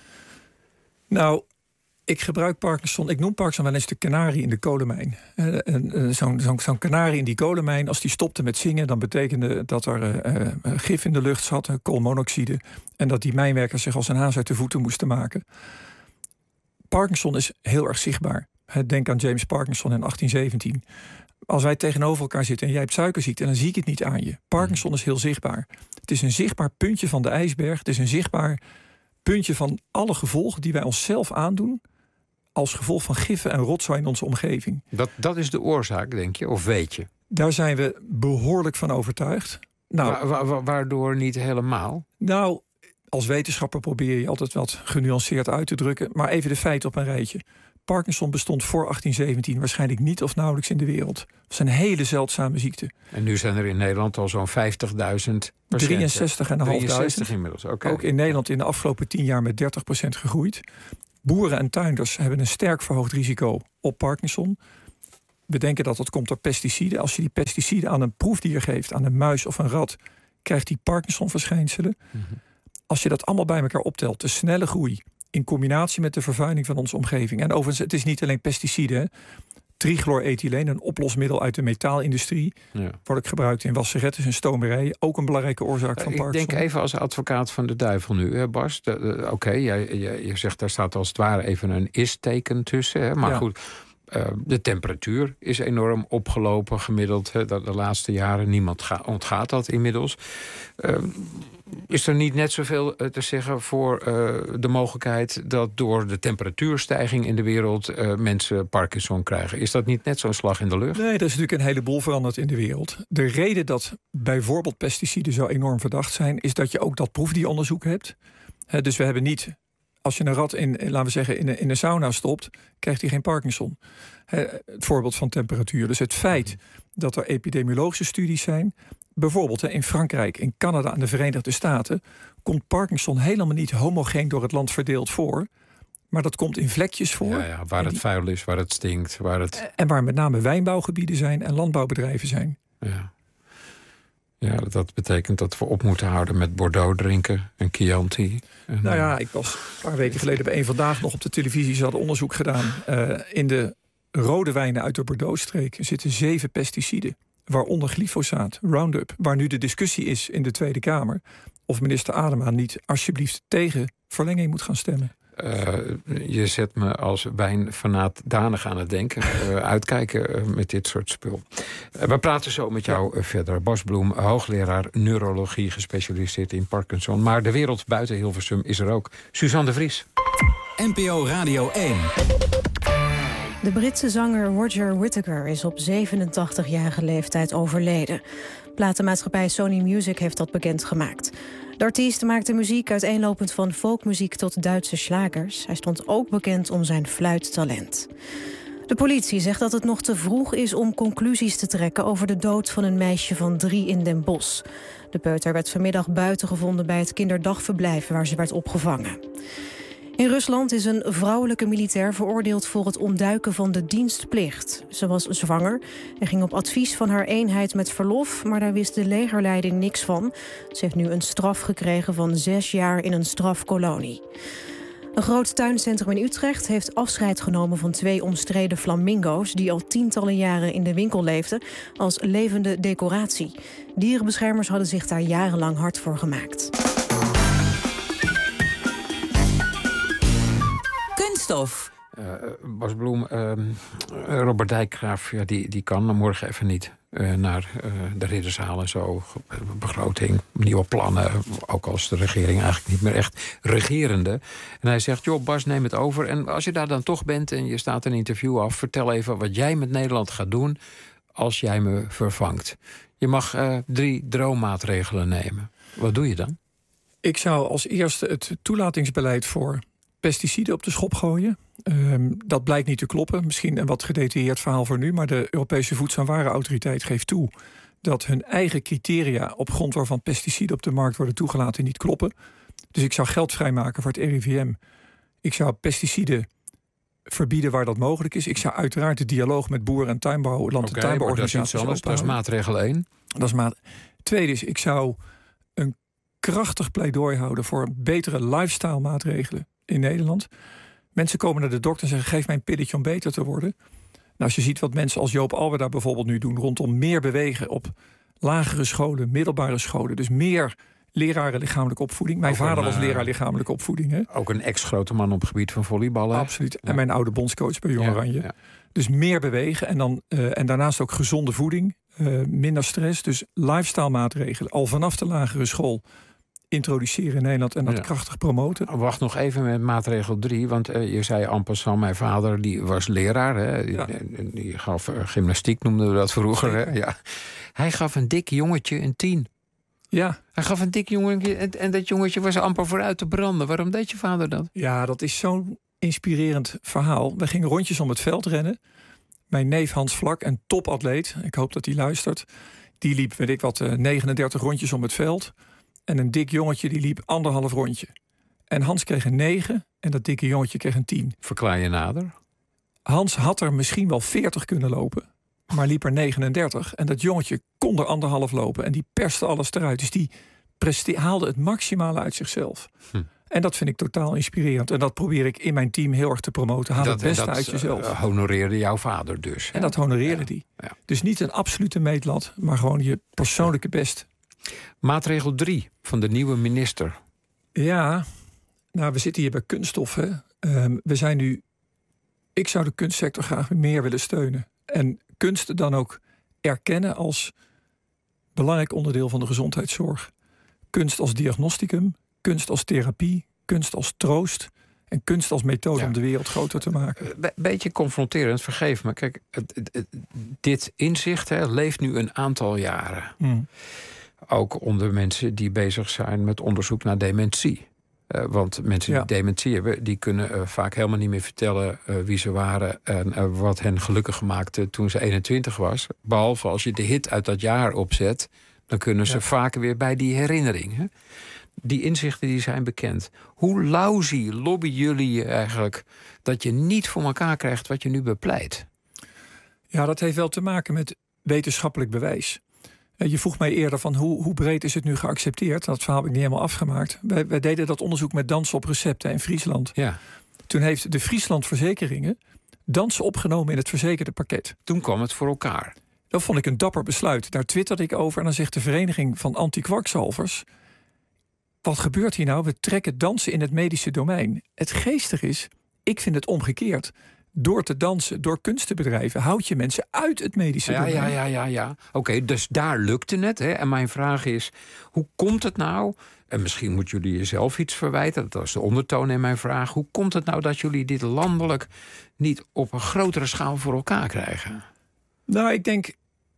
Nou, ik gebruik Parkinson, ik noem Parkinson wel eens de kanarie in de kolenmijn. Uh, uh, Zo'n zo, zo'n kanarie in die kolenmijn, als die stopte met zingen, dan betekende dat er uh, uh, gif in de lucht zat, uh, koolmonoxide. En dat die mijnwerkers zich als een haas uit de voeten moesten maken. Parkinson is heel erg zichtbaar. Denk aan James Parkinson in achttien zeventien. Als wij tegenover elkaar zitten en jij hebt suikerziekte, dan zie ik het niet aan je. Parkinson is heel zichtbaar. Het is een zichtbaar puntje van de ijsberg. Het is een zichtbaar puntje van alle gevolgen die wij onszelf aandoen als gevolg van giffen en rotzooi in onze omgeving. Dat, dat is de oorzaak, denk je? Of weet je? Daar zijn we behoorlijk van overtuigd. Nou, wa- wa- wa- waardoor niet helemaal? Nou, als wetenschapper probeer je altijd wat genuanceerd uit te drukken. Maar even de feiten op een rijtje. Parkinson bestond voor achttien zeventien waarschijnlijk niet of nauwelijks in de wereld. Het is een hele zeldzame ziekte. En nu zijn er in Nederland al zo'n vijftigduizend patiënten. drieënzestig en een half duizend inmiddels, oké. Okay. Ook in Nederland in de afgelopen tien jaar met dertig procent gegroeid. Boeren en tuinders hebben een sterk verhoogd risico op Parkinson. We denken dat dat komt door pesticiden. Als je die pesticiden aan een proefdier geeft, aan een muis of een rat, krijgt die Parkinson-verschijnselen. Mm-hmm. Als je dat allemaal bij elkaar optelt, de snelle groei, in combinatie met de vervuiling van onze omgeving. En overigens, het is niet alleen pesticiden. Hè. Trichlorethyleen, een oplosmiddel uit de metaalindustrie, ja. wordt ook gebruikt in wasserettes en stomerijen. Ook een belangrijke oorzaak van Parkinson. Ik denk even als advocaat van de duivel nu, hè Bas. Oké, okay, je, je, je zegt daar staat als het ware even een is-teken tussen. Hè, maar ja. goed, uh, de temperatuur is enorm opgelopen gemiddeld. Hè, de, de laatste jaren, niemand ga, ontgaat dat inmiddels. Uh, Is er niet net zoveel te zeggen voor uh, de mogelijkheid dat door de temperatuurstijging in de wereld uh, mensen Parkinson krijgen? Is dat niet net zo'n slag in de lucht? Nee, er is natuurlijk een heleboel veranderd in de wereld. De reden dat bijvoorbeeld pesticiden zo enorm verdacht zijn, is dat je ook dat proefdieronderzoek hebt. He, dus we hebben niet, als je een rat in, laten we zeggen, in een, in een sauna stopt, krijgt hij geen Parkinson. He, het voorbeeld van temperatuur. Dus het feit dat er epidemiologische studies zijn. Bijvoorbeeld in Frankrijk, in Canada en de Verenigde Staten komt Parkinson helemaal niet homogeen door het land verdeeld voor. Maar dat komt in vlekjes voor. Ja, ja, waar het die, vuil is, waar het stinkt. Waar het... En waar met name wijnbouwgebieden zijn en landbouwbedrijven zijn. Ja. Ja, dat betekent dat we op moeten houden met Bordeaux drinken en Chianti. En nou ja, ik was een paar weken geleden bij Eén Vandaag nog op de televisie. Ze hadden onderzoek gedaan. Uh, in de rode wijnen uit de Bordeaux-streek zitten zeven pesticiden. Waaronder glyfosaat, Roundup, waar nu de discussie is in de Tweede Kamer of minister Adema niet alsjeblieft tegen verlenging moet gaan stemmen. Uh, je zet me als wijnfanaat danig aan het denken. Uh, uitkijken uh, met dit soort spul. Uh, we praten zo met jou uh, verder. Bas Bloem, hoogleraar neurologie, gespecialiseerd in Parkinson. Maar de wereld buiten Hilversum is er ook. Suzanne de Vries. N P O Radio één. De Britse zanger Roger Whittaker is op zevenentachtigjarige leeftijd overleden. Platenmaatschappij Sony Music heeft dat bekendgemaakt. De artiest maakte muziek uiteenlopend van folkmuziek tot Duitse slagers. Hij stond ook bekend om zijn fluittalent. De politie zegt dat het nog te vroeg is om conclusies te trekken over de dood van een meisje van drie in Den Bosch. De peuter werd vanmiddag buiten gevonden bij het kinderdagverblijf waar ze werd opgevangen. In Rusland is een vrouwelijke militair veroordeeld voor het ontduiken van de dienstplicht. Ze was zwanger en ging op advies van haar eenheid met verlof, maar daar wist de legerleiding niks van. Ze heeft nu een straf gekregen van zes jaar in een strafkolonie. Een groot tuincentrum in Utrecht heeft afscheid genomen van twee omstreden flamingo's die al tientallen jaren in de winkel leefden als levende decoratie. Dierenbeschermers hadden zich daar jarenlang hard voor gemaakt. Kunststof. Uh, Bas Bloem, uh, Robert Dijkgraaf, ja, die, die kan morgen even niet uh, naar uh, de ridderzaal en zo. Begroting, nieuwe plannen, ook als de regering eigenlijk niet meer echt regerende. En hij zegt, joh Bas, neem het over. En als je daar dan toch bent en je staat een interview af, vertel even wat jij met Nederland gaat doen als jij me vervangt. Je mag uh, drie droommaatregelen nemen. Wat doe je dan? Ik zou als eerste het toelatingsbeleid voor pesticiden op de schop gooien. Um, dat blijkt niet te kloppen. Misschien een wat gedetailleerd verhaal voor nu, maar de Europese Voedsel- en Warenautoriteit geeft toe dat hun eigen criteria op grond waarvan pesticiden op de markt worden toegelaten niet kloppen. Dus ik zou geld vrijmaken voor het R I V M. Ik zou pesticiden verbieden waar dat mogelijk is. Ik zou uiteraard de dialoog met boeren en tuinbouw, land- en okay, tuinbouworganisaties dat is iets anders. Dat is maatregel één. Dat is maat. Tweede is, ik zou een krachtig pleidooi houden voor betere lifestyle maatregelen in Nederland. Mensen komen naar de dokter en zeggen, geef mij een pilletje om beter te worden. Nou, als je ziet wat mensen als Joop Alberda bijvoorbeeld nu doen rondom meer bewegen op lagere scholen, middelbare scholen. Dus meer leraren lichamelijke opvoeding. Mijn ook vader een, was leraar lichamelijke opvoeding. Hè? Ook een ex-grote man op het gebied van volleyballen. Absoluut. Ja. En mijn oude bondscoach bij Jong Oranje. Ja, ja. Dus meer bewegen en, dan, uh, en daarnaast ook gezonde voeding. Uh, minder stress. Dus lifestyle maatregelen. Al vanaf de lagere school introduceren in Nederland en dat ja. krachtig promoten. Wacht nog even met maatregel drie, want uh, je zei en passant, mijn vader die was leraar, hè? Ja. Die, die gaf uh, gymnastiek, noemden we dat vroeger. Hè? Ja. Hij gaf een dik jongetje een tien. Ja. Hij gaf een dik jongetje en, en dat jongetje was amper vooruit te branden. Waarom deed je vader dat? Ja, dat is zo'n inspirerend verhaal. We gingen rondjes om het veld rennen. Mijn neef Hans Vlak, een topatleet, ik hoop dat hij luistert, die liep, weet ik wat, uh, negenendertig rondjes om het veld. En een dik jongetje die liep anderhalf rondje. En Hans kreeg een negen en dat dikke jongetje kreeg een tien. Verklaar je nader? Hans had er misschien wel veertig kunnen lopen, maar liep er negenendertig. En dat jongetje kon er anderhalf lopen en die perste alles eruit. Dus die preste- haalde het maximale uit zichzelf. Hm. En dat vind ik totaal inspirerend. En dat probeer ik in mijn team heel erg te promoten. Haal dat, het beste dat, uit jezelf. Uh, honoreerde jouw vader dus. En dat honoreerde ja. die. Ja. Dus niet een absolute meetlat, maar gewoon je persoonlijke best. Maatregel drie van de nieuwe minister. Ja, nou, we zitten hier bij kunststof. Hè. Um, we zijn nu... Ik zou de kunstsector graag meer willen steunen. En kunst dan ook erkennen als belangrijk onderdeel van de gezondheidszorg. Kunst als diagnosticum, kunst als therapie, kunst als troost en kunst als methode ja. om de wereld groter te maken. Be- beetje confronterend, vergeef me. Kijk, het, het, het, dit inzicht hè, leeft nu een aantal jaren. Hmm. Ook onder mensen die bezig zijn met onderzoek naar dementie. Uh, want mensen die ja. dementie hebben, die kunnen uh, vaak helemaal niet meer vertellen uh, wie ze waren en uh, wat hen gelukkig maakte toen ze eenentwintig was. Behalve als je de hit uit dat jaar opzet, dan kunnen ze ja. vaker weer bij die herinnering. Hè? Die inzichten die zijn bekend. Hoe lousy lobbyen jullie eigenlijk dat je niet voor elkaar krijgt wat je nu bepleit? Ja, dat heeft wel te maken met wetenschappelijk bewijs. Je vroeg mij eerder van hoe, hoe breed is het nu geaccepteerd? Dat verhaal heb ik niet helemaal afgemaakt. Wij, wij deden dat onderzoek met dansen op recepten in Friesland. Ja. Toen heeft de Friesland Verzekeringen dansen opgenomen in het verzekerde pakket. Toen kwam het voor elkaar. Dat vond ik een dapper besluit. Daar twitterde ik over en dan zegt de Vereniging van Anti-kwakzalvers: wat gebeurt hier nou? We trekken dansen in het medische domein. Het geestige is, ik vind het omgekeerd. Door te dansen, door kunst te bedrijven, houd je mensen uit het medische ja, domein. Ja, ja, ja, ja. Oké, okay, dus daar lukte het. Hè? En mijn vraag is, hoe komt het nou... en misschien moeten jullie jezelf iets verwijten, dat was de ondertoon in mijn vraag. Hoe komt het nou dat jullie dit landelijk niet op een grotere schaal voor elkaar krijgen? Nou, ik denk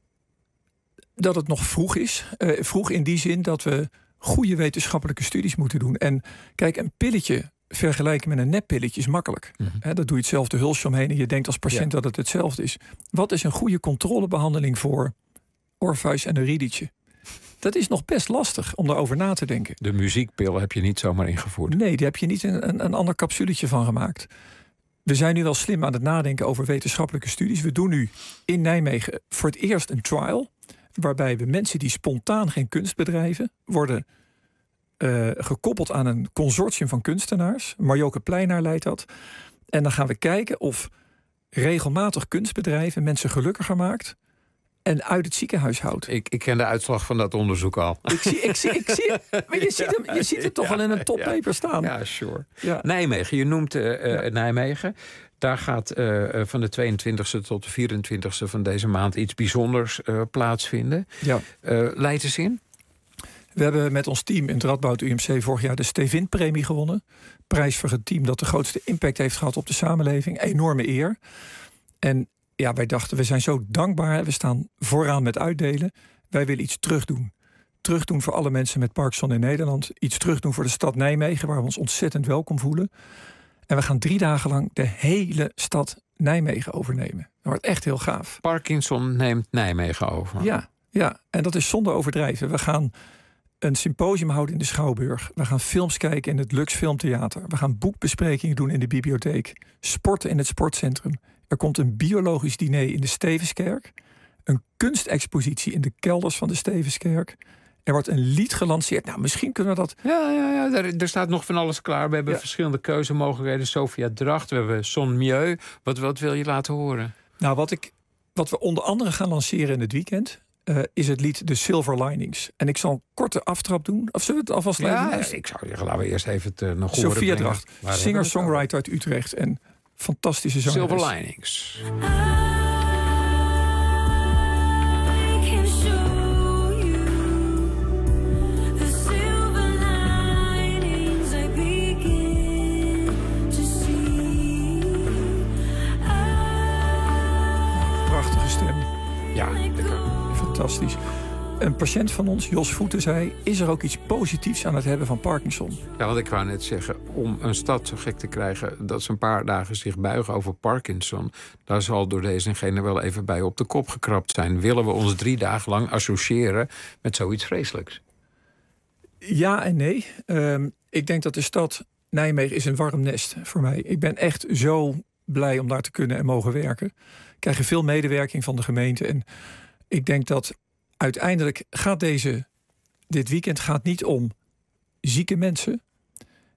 dat het nog vroeg is. Uh, vroeg in die zin dat we goede wetenschappelijke studies moeten doen. En kijk, een pilletje vergelijken met een neppilletje is makkelijk. Mm-hmm. He, dat doe je hetzelfde hulsje omheen en je denkt als patiënt ja. dat het hetzelfde is. Wat is een goede controlebehandeling voor orfuis en een riedetje? Dat is nog best lastig om daarover na te denken. De muziekpil heb je niet zomaar ingevoerd? Nee, daar heb je niet een, een, een ander capsuletje van gemaakt. We zijn nu wel slim aan het nadenken over wetenschappelijke studies. We doen nu in Nijmegen voor het eerst een trial, waarbij we mensen die spontaan geen kunst bedrijven worden Uh, gekoppeld aan een consortium van kunstenaars. Marjoke Pleinaar leidt dat. En dan gaan we kijken of regelmatig kunstbedrijven mensen gelukkiger maakt en uit het ziekenhuis houdt. Ik, ik ken de uitslag van dat onderzoek al. Ik zie, ik zie, ik zie maar je ziet hem, je ziet het toch ja, al in een toppaper ja, staan. Ja, sure. Ja. Nijmegen, je noemt uh, uh, ja. Nijmegen. Daar gaat uh, van de tweeëntwintigste tot de vierentwintigste van deze maand iets bijzonders uh, plaatsvinden. Ja. Uh, leid eens in. We hebben met ons team in het Radboud U M C vorig jaar de Stevin-premie gewonnen. Prijs voor het team dat de grootste impact heeft gehad op de samenleving. Enorme eer. En ja, wij dachten, we zijn zo dankbaar. We staan vooraan met uitdelen. Wij willen iets terugdoen. Terugdoen voor alle mensen met Parkinson in Nederland. Iets terugdoen voor de stad Nijmegen, waar we ons ontzettend welkom voelen. En we gaan drie dagen lang de hele stad Nijmegen overnemen. Dat wordt echt heel gaaf. Parkinson neemt Nijmegen over. Ja, ja, en dat is zonder overdrijven. We gaan een symposium houden in de Schouwburg. We gaan films kijken in het Lux Filmtheater. We gaan boekbesprekingen doen in de bibliotheek. Sporten in het sportcentrum. Er komt een biologisch diner in de Stevenskerk. Een kunstexpositie in de kelders van de Stevenskerk. Er wordt een lied gelanceerd. Nou, misschien kunnen we dat... Ja, ja, ja er, er staat nog van alles klaar. We hebben ja. verschillende keuzemogelijkheden. Sophia Dracht, we hebben Son Mieu. Wat, wat wil je laten horen? Nou, wat, ik, wat we onder andere gaan lanceren in het weekend Uh, is het lied The Silver Linings. En ik zal een korte aftrap doen. Of zullen we het alvast ja, lezen? Ik zou zeggen, laten we eerst even het uh, nog horen. Sophia Dracht, singer-songwriter uit Utrecht. En fantastische zangeres. Silver Linings. Prachtige stem. Ja, lekker. Fantastisch. Een patiënt van ons, Jos Voeten, zei: is er ook iets positiefs aan het hebben van Parkinson? Ja, want ik wou net zeggen, om een stad zo gek te krijgen dat ze een paar dagen zich buigen over Parkinson, daar zal door deze en gene wel even bij op de kop gekrapt zijn. Willen we ons drie dagen lang associëren met zoiets vreselijks? Ja en nee. Um, ik denk dat de stad Nijmegen is een warm nest voor mij. Ik ben echt zo blij om daar te kunnen en mogen werken. We krijgen veel medewerking van de gemeente. En ik denk dat uiteindelijk gaat deze, dit weekend gaat niet om zieke mensen.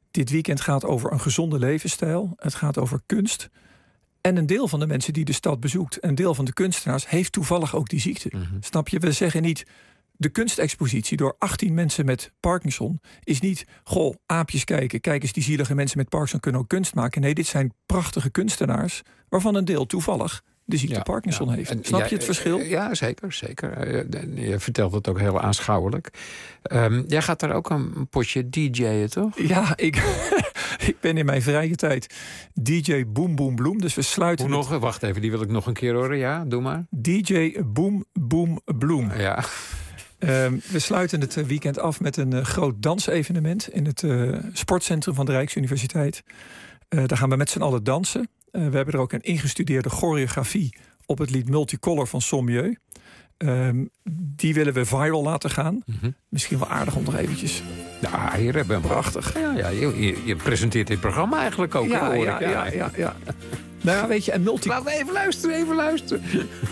dit weekend gaat over een gezonde levensstijl. Het gaat over kunst. En een deel van de mensen die de stad bezoekt, een deel van de kunstenaars, heeft toevallig ook die ziekte. Mm-hmm. Snap je? We zeggen niet, de kunstexpositie door achttien mensen met Parkinson is niet, goh, aapjes kijken, kijk eens, die zielige mensen met Parkinson kunnen ook kunst maken. Nee, dit zijn prachtige kunstenaars, waarvan een deel toevallig de ziekte ja, Parkinson ja. heeft. En, Snap ja, je het verschil? Ja, zeker, zeker. Je vertelt het ook heel aanschouwelijk. Um, jij gaat daar ook een potje D J'en, toch? Ja, ik, ik ben in mijn vrije tijd D J Boom Boom Bloem. Dus we sluiten. Hoe nog? Het... Wacht even, die wil ik nog een keer horen. Ja, doe maar. D J Boom Boom Bloem. Ja. Um, we sluiten het weekend af met een uh, groot dansevenement in het uh, sportcentrum van de Rijksuniversiteit. Uh, daar gaan we met z'n allen dansen. Uh, we hebben er ook een ingestudeerde choreografie op het lied Multicolor van Sommieu. Um, die willen we viral laten gaan. Mm-hmm. Misschien wel aardig om nog eventjes. Ja, hier hebben we hem. Prachtig. Ja, ja, je, je, je presenteert dit programma eigenlijk ook. Ja, hoor ja, ik. ja, ja, ja, ja. Nou ja, weet je, en multi... Laten we even luisteren, even luisteren.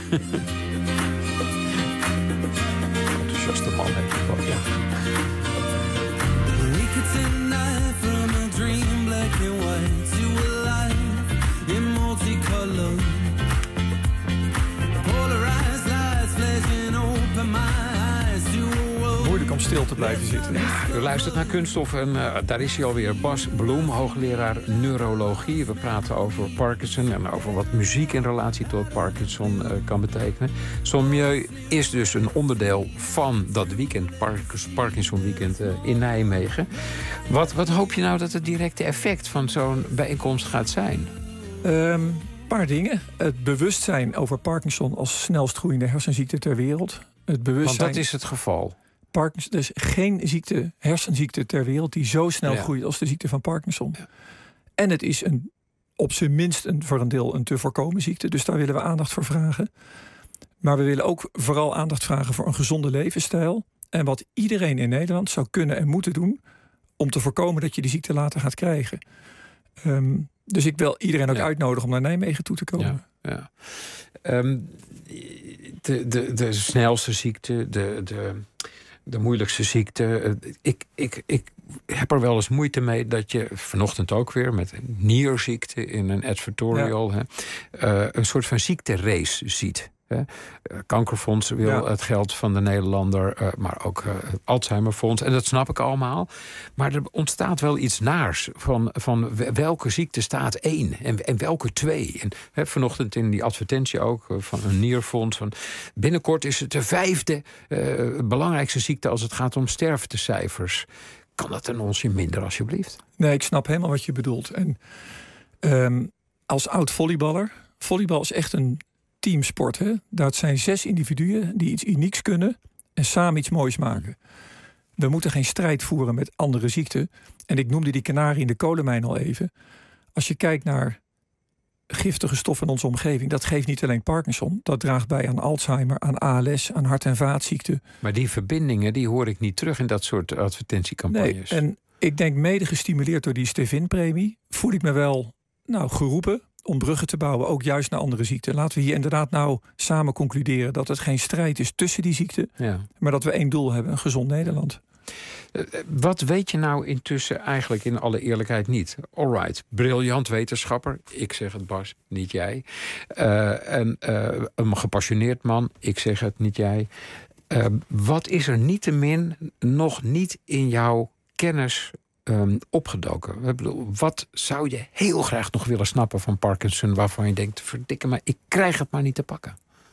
Enthousiaste man heeft het wel. Ja. We could tonight from a dream black and white to a life in multicolor. Polarized lights flashing open my eyes to a world. Moeilijk om stil te blijven zitten. Ja, u luistert naar Kunststof en uh, daar is hij alweer. Bas Bloem, hoogleraar neurologie. We praten over Parkinson en over wat muziek in relatie tot Parkinson uh, kan betekenen. Sommieu is dus een onderdeel van dat weekend, Parkinson weekend uh, in Nijmegen. Wat, wat hoop je nou dat het directe effect van zo'n bijeenkomst gaat zijn? Een um, paar dingen. Het bewustzijn over Parkinson als snelst groeiende hersenziekte ter wereld. Het bewustzijn... Want dat is het geval. Parkinson, er is geen ziekte, hersenziekte ter wereld die zo snel ja. groeit als de ziekte van Parkinson. Ja. En het is een, op zijn minst een, voor een deel een te voorkomen ziekte. Dus daar willen we aandacht voor vragen. Maar we willen ook vooral aandacht vragen voor een gezonde levensstijl. En wat iedereen in Nederland zou kunnen en moeten doen om te voorkomen dat je die ziekte later gaat krijgen. Um, dus ik wil iedereen ook ja. uitnodigen om naar Nijmegen toe te komen. Ja, ja. Um, de, de, de snelste ziekte, de, de, de moeilijkste ziekte. Ik, ik, ik heb er wel eens moeite mee dat je vanochtend ook weer met een nierziekte in een advertorial ja. hè, uh, een soort van ziekterace ziet. Hè. Kankerfonds wil ja. het geld van de Nederlander, uh, maar ook uh, het Alzheimerfonds. En dat snap ik allemaal. Maar er ontstaat wel iets naars van, van welke ziekte staat één en, en welke twee. En, hè, vanochtend in die advertentie ook uh, van een nierfonds. Van, binnenkort is het de vijfde uh, belangrijkste ziekte als het gaat om sterftecijfers. Kan dat een onsje minder, alsjeblieft? Nee, ik snap helemaal wat je bedoelt. En um, als oud volleyballer, volleybal is echt een teamsport. Hè? Dat zijn zes individuen die iets unieks kunnen en samen iets moois maken. We moeten geen strijd voeren met andere ziekten. En ik noemde die kanarie in de kolenmijn al even. Als je kijkt naar giftige stoffen in onze omgeving, dat geeft niet alleen Parkinson. Dat draagt bij aan Alzheimer, aan A L S, aan hart- en vaatziekten. Maar die verbindingen, die hoor ik niet terug in dat soort advertentiecampagnes. Nee, en ik denk mede gestimuleerd door die Stevin-premie voel ik me wel nou, geroepen om bruggen te bouwen, ook juist naar andere ziekten. Laten we hier inderdaad nou samen concluderen dat het geen strijd is tussen die ziekten, ja. maar dat we één doel hebben, een gezond Nederland. Wat weet je nou intussen eigenlijk in alle eerlijkheid niet? Alright, briljant wetenschapper. Ik zeg het, Bas, niet jij. Uh, en, uh, een gepassioneerd man. Ik zeg het, niet jij. Uh, wat is er niettemin nog niet in jouw kennis um, opgedoken? Ik bedoel, wat zou je heel graag nog willen snappen van Parkinson, waarvan je denkt, verdikke maar, ik krijg het maar niet te pakken?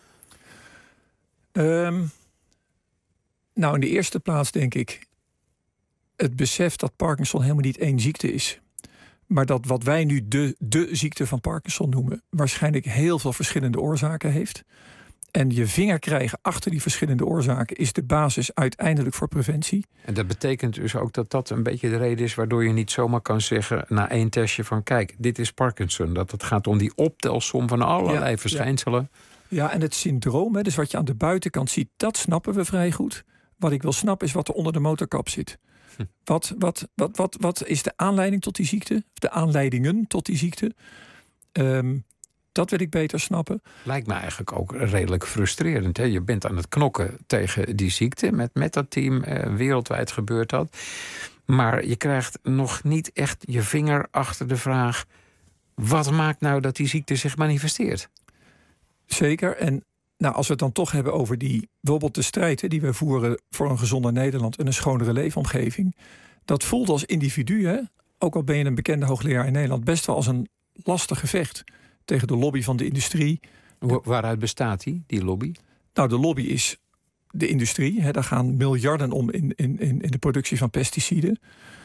Um, nou, in de eerste plaats denk ik het besef dat Parkinson helemaal niet één ziekte is. Maar dat wat wij nu de, de ziekte van Parkinson noemen, waarschijnlijk heel veel verschillende oorzaken heeft. En je vinger krijgen achter die verschillende oorzaken is de basis uiteindelijk voor preventie. En dat betekent dus ook dat dat een beetje de reden is waardoor je niet zomaar kan zeggen na één testje van kijk, dit is Parkinson. Dat het gaat om die optelsom van allerlei ja, verschijnselen. Ja. ja, en het syndroom, hè, dus wat je aan de buitenkant ziet, dat snappen we vrij goed. Wat ik wil snappen is wat er onder de motorkap zit. Hm. Wat, wat, wat, wat, wat is de aanleiding tot die ziekte? De aanleidingen tot die ziekte? Um, dat wil ik beter snappen. Lijkt me eigenlijk ook redelijk frustrerend. Hè? Je bent aan het knokken tegen die ziekte. Met, met dat team, eh, wereldwijd gebeurt dat. Maar je krijgt nog niet echt je vinger achter de vraag... wat maakt nou dat die ziekte zich manifesteert? Zeker. En nou, als we het dan toch hebben over die, bijvoorbeeld de strijd... Hè, die we voeren voor een gezonder Nederland... en een schonere leefomgeving... dat voelt als individu, hè, ook al ben je een bekende hoogleraar in Nederland... best wel als een lastig gevecht tegen de lobby van de industrie. Waaruit bestaat die, die lobby? Nou, de lobby is de industrie. Hè, daar gaan miljarden om in, in, in de productie van pesticiden.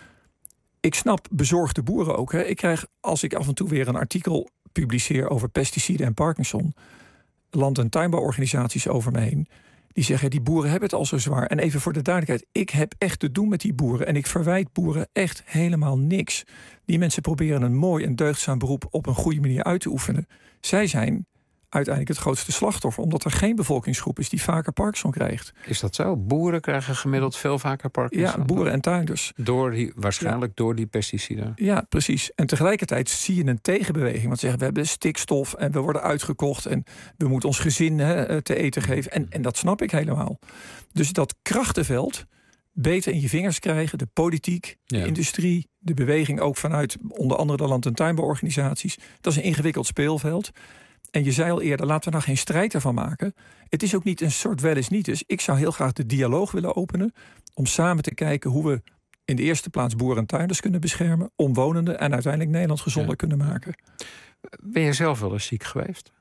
Ik snap bezorgde boeren ook. Hè. Ik krijg, als ik af en toe weer een artikel publiceer over pesticiden en Parkinson... land- en tuinbouworganisaties over me heen... die zeggen, die boeren hebben het al zo zwaar. En even voor de duidelijkheid, ik heb echt te doen met die boeren... en ik verwijt boeren echt helemaal niks. Die mensen proberen een mooi en deugdzaam beroep... op een goede manier uit te oefenen. Zij zijn uiteindelijk het grootste slachtoffer... omdat er geen bevolkingsgroep is die vaker Parkinson krijgt. Is dat zo? Boeren krijgen gemiddeld veel vaker Parkinson? Ja, boeren en tuinders. Door die, waarschijnlijk ja. door die pesticiden? Ja, precies. En tegelijkertijd zie je een tegenbeweging. Want ze zeggen, we hebben stikstof en we worden uitgekocht... en we moeten ons gezin hè, te eten geven. En, en dat snap ik helemaal. Dus dat krachtenveld beter in je vingers krijgen... de politiek, de ja. industrie, de beweging... ook vanuit onder andere de land- en tuinbouworganisaties. Dat is een ingewikkeld speelveld... En je zei al eerder, laten we nou geen strijd ervan maken. Het is ook niet een soort wel eens niet eens. Ik zou heel graag de dialoog willen openen... om samen te kijken hoe we in de eerste plaats boeren en tuinders kunnen beschermen... omwonenden en uiteindelijk Nederland gezonder ja. kunnen maken. Ben je zelf wel eens ziek geweest?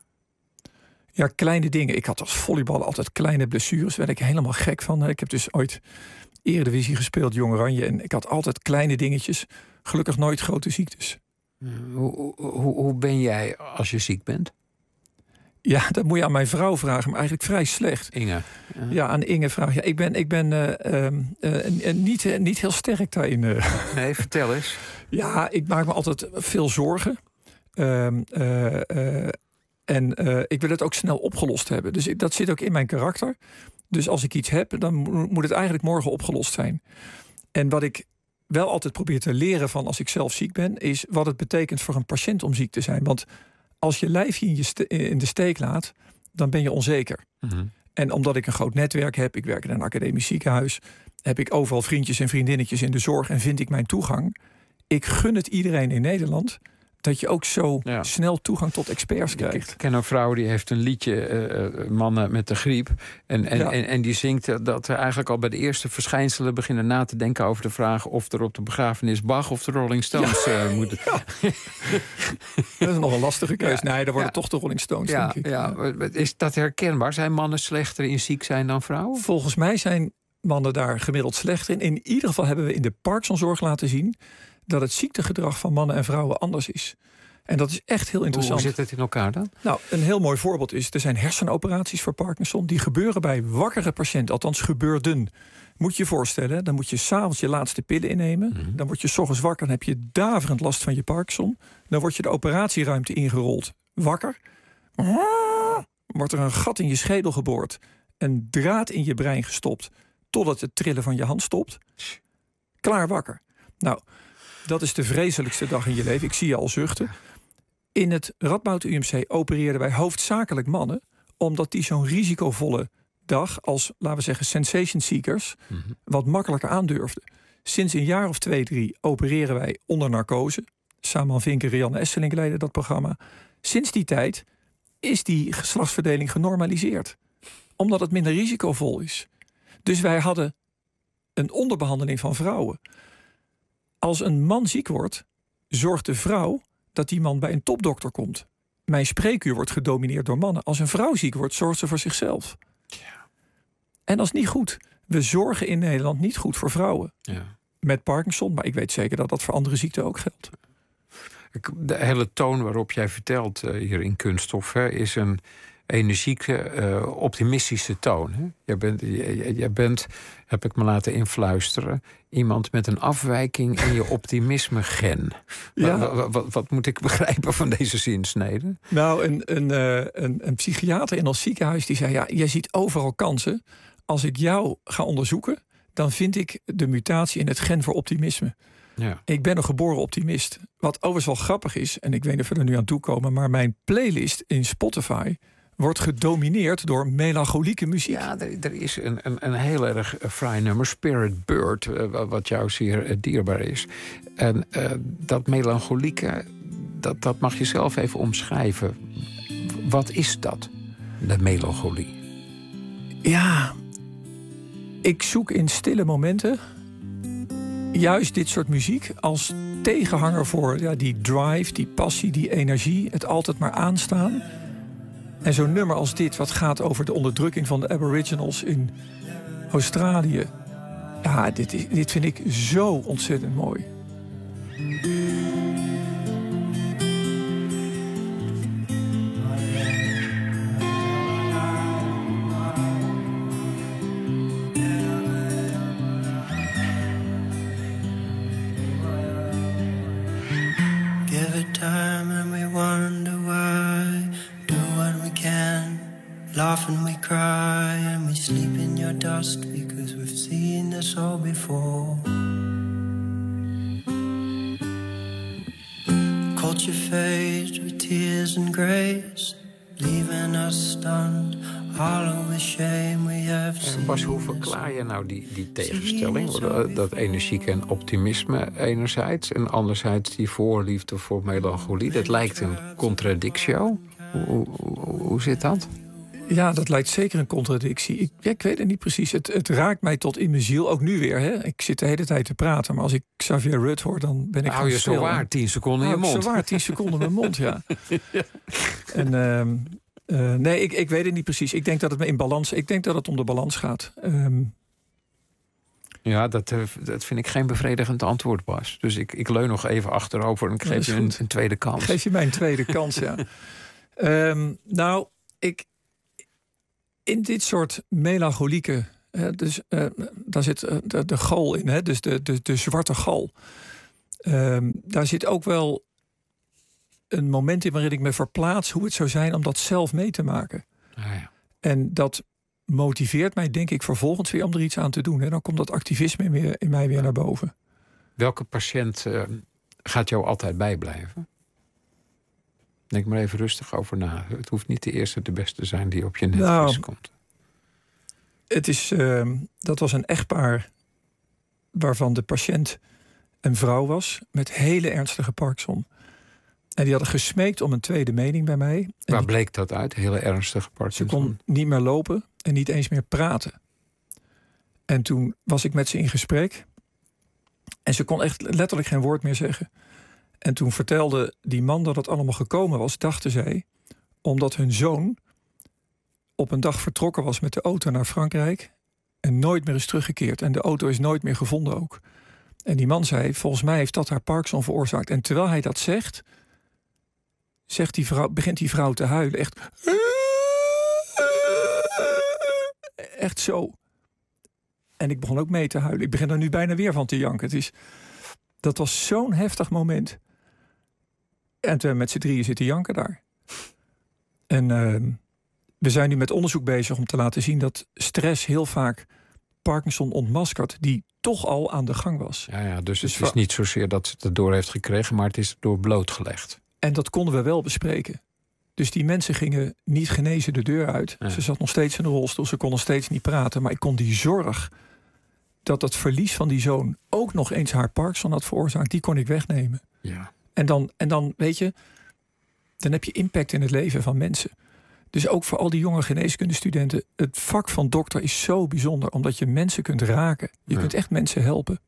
Ja, kleine dingen. Ik had als volleyballer altijd kleine blessures. Daar werd ik helemaal gek van. Ik heb dus ooit Eredivisie gespeeld, Jong Oranje... en ik had altijd kleine dingetjes. Gelukkig nooit grote ziektes. Hoe, hoe, hoe ben jij als je ziek bent? Ja, dat moet je aan mijn vrouw vragen, maar eigenlijk vrij slecht. Inge. Ja, ja aan Inge vraag je. Ja, ik ben, ik ben uh, uh, uh, niet, uh, niet heel sterk daarin. Uh. Nee, vertel eens. Ja, ik maak me altijd veel zorgen. Uh, uh, uh, en uh, ik wil het ook snel opgelost hebben. Dus ik, dat zit ook in mijn karakter. Dus als ik iets heb, dan moet het eigenlijk morgen opgelost zijn. En wat ik wel altijd probeer te leren van als ik zelf ziek ben... is wat het betekent voor een patiënt om ziek te zijn. Want als je lijfje in, je ste- in de steek laat, dan ben je onzeker. Mm-hmm. En omdat ik een groot netwerk heb, ik werk in een academisch ziekenhuis... heb ik overal vriendjes en vriendinnetjes in de zorg en vind ik mijn toegang. Ik gun het iedereen in Nederland... dat je ook zo ja. snel toegang tot experts krijgt. Ik ken een vrouw die heeft een liedje, uh, Mannen met de griep. En, en, ja. en, en die zingt dat er eigenlijk al bij de eerste verschijnselen... beginnen na te denken over de vraag... of er op de begrafenis Bach of de Rolling Stones ja. uh, moeten. Ja. Dat is nog een lastige keuze. Ja. Nee, dan worden ja. toch de Rolling Stones, ja, denk ik. Ja. Is dat herkenbaar? Zijn mannen slechter in ziek zijn dan vrouwen? Volgens mij zijn mannen daar gemiddeld slechter in. In ieder geval hebben we in de Parkinsonzorg laten zien... dat het ziektegedrag van mannen en vrouwen anders is. En dat is echt heel interessant. Hoe zit het in elkaar dan? Nou, een heel mooi voorbeeld is... er zijn hersenoperaties voor Parkinson... die gebeuren bij wakkere patiënten, althans gebeurden. Moet je je voorstellen, dan moet je 's avonds je laatste pillen innemen. Mm-hmm. Dan word je 's ochtends wakker, dan heb je daverend last van je Parkinson. Dan word je de operatieruimte ingerold, wakker. Wordt er een gat in je schedel geboord. Een draad in je brein gestopt... totdat het trillen van je hand stopt. Klaar wakker. Nou... Dat is de vreselijkste dag in je leven. Ik zie je al zuchten. In het Radboud U M C opereerden wij hoofdzakelijk mannen... omdat die zo'n risicovolle dag als, laten we zeggen, sensation seekers... Mm-hmm. wat makkelijker aandurfden. Sinds een jaar of twee, drie opereren wij onder narcose. Saman Vinken, Rianne Esselink leiden dat programma. Sinds die tijd is die geslachtsverdeling genormaliseerd. Omdat het minder risicovol is. Dus wij hadden een onderbehandeling van vrouwen... Als een man ziek wordt, zorgt de vrouw dat die man bij een topdokter komt. Mijn spreekuur wordt gedomineerd door mannen. Als een vrouw ziek wordt, zorgt ze voor zichzelf. Ja. En dat is niet goed. We zorgen in Nederland niet goed voor vrouwen. Ja. Met Parkinson, maar ik weet zeker dat dat voor andere ziekten ook geldt. De hele toon waarop jij vertelt uh, hier in Kunststof... Hè, is een energieke, uh, optimistische toon. Hè? Jij bent, jij, jij bent, heb ik me laten influisteren... iemand met een afwijking in je optimisme-gen. Ja. Wat, wat, wat, wat moet ik begrijpen van deze zinsnede? Nou, een, een, uh, een, een psychiater in ons ziekenhuis die zei... ja, jij ziet overal kansen. Als ik jou ga onderzoeken... dan vind ik de mutatie in het gen voor optimisme. Ja. Ik ben een geboren optimist. Wat overigens wel grappig is... en ik weet niet of we er nu aan toe komen... maar mijn playlist in Spotify... wordt gedomineerd door melancholieke muziek. Ja, er, er is een, een, een heel erg fraai nummer, Spirit Bird, uh, wat jou zeer uh, dierbaar is. En uh, dat melancholieke, dat, dat mag je zelf even omschrijven. Wat is dat, de melancholie? Ja, ik zoek in stille momenten juist dit soort muziek als tegenhanger voor ja, die drive, die passie, die energie, het altijd maar aanstaan. En zo'n nummer als dit, wat gaat over de onderdrukking van de Aboriginals in Australië. Ja, dit, is, dit vind ik zo ontzettend mooi. Give it time and we wonder why. Do what we can, laugh and we cry, and we sleep in your dust because we've seen this all before. Culture fades with tears and grace, leaving us stunned, hollow with shame we have seen. En Bas, hoe verklaar je nou die, die tegenstelling? Dat energieke en optimisme enerzijds, en anderzijds die voorliefde voor melancholie. Dat lijkt een contradictio. Hoe, hoe, hoe, hoe zit dat? Ja, dat lijkt zeker een contradictie. Ik, ja, ik weet het niet precies. Het, het raakt mij tot in mijn ziel, ook nu weer. Hè. Ik zit de hele tijd te praten, maar als ik Xavier Rudd hoor, dan ben ik hou je zo waar tien seconden in je mond. Zo waar tien seconden in mijn mond, ja. ja. En um, uh, nee, ik, ik weet het niet precies. Ik denk dat het me in balans. Ik denk dat het om de balans gaat. Um, Ja, dat, dat vind ik geen bevredigend antwoord, Bas. Dus ik, ik leun nog even achterover en ik geef je een, een tweede kans. Geef je mij een tweede kans, ja. um, nou, ik... In dit soort melancholieke, hè, dus, uh, daar zit uh, de, de gal in, hè, dus de, de, de zwarte gal. Um, daar zit ook wel een moment in waarin ik me verplaats hoe het zou zijn om dat zelf mee te maken. Ah, ja. En dat motiveert mij, denk ik, vervolgens weer om er iets aan te doen. Hè. Dan komt dat activisme in, weer, in mij weer naar boven. Welke patiënt uh, gaat jou altijd bijblijven? Denk maar even rustig over na. Het hoeft niet de eerste de beste te zijn die op je netvlies nou, komt. Het is, uh, dat was een echtpaar waarvan de patiënt een vrouw was met hele ernstige Parkinson. En die hadden gesmeekt om een tweede mening bij mij. En Waar die, bleek dat uit? Hele ernstige Parkinson? Ze kon niet meer lopen en niet eens meer praten. En toen was ik met ze in gesprek. En ze kon echt letterlijk geen woord meer zeggen. En toen vertelde die man dat het allemaal gekomen was, dachten zij, omdat hun zoon op een dag vertrokken was met de auto naar Frankrijk en nooit meer is teruggekeerd. En de auto is nooit meer gevonden ook. En die man zei, volgens mij heeft dat haar Parkinson veroorzaakt. En terwijl hij dat zegt, zegt die vrouw, begint die vrouw te huilen. Echt, echt zo. En ik begon ook mee te huilen. Ik begin er nu bijna weer van te janken. Het is, dat was zo'n heftig moment. En toen met z'n drieën zitten janken daar. En uh, we zijn nu met onderzoek bezig om te laten zien dat stress heel vaak Parkinson ontmaskert, die toch al aan de gang was. Ja, ja, dus, dus het is niet zozeer dat ze het door heeft gekregen, maar het is door blootgelegd. En dat konden we wel bespreken. Dus die mensen gingen niet genezen de deur uit. Ja. Ze zat nog steeds in de rolstoel, ze kon nog steeds niet praten. Maar ik kon die zorg dat het verlies van die zoon ook nog eens haar Parkinson had veroorzaakt, die kon ik wegnemen. Ja. En dan, en dan, weet je, dan heb je impact in het leven van mensen. Dus ook voor al die jonge geneeskundestudenten, het vak van dokter is zo bijzonder, omdat je mensen kunt raken. Je ja. kunt echt mensen helpen.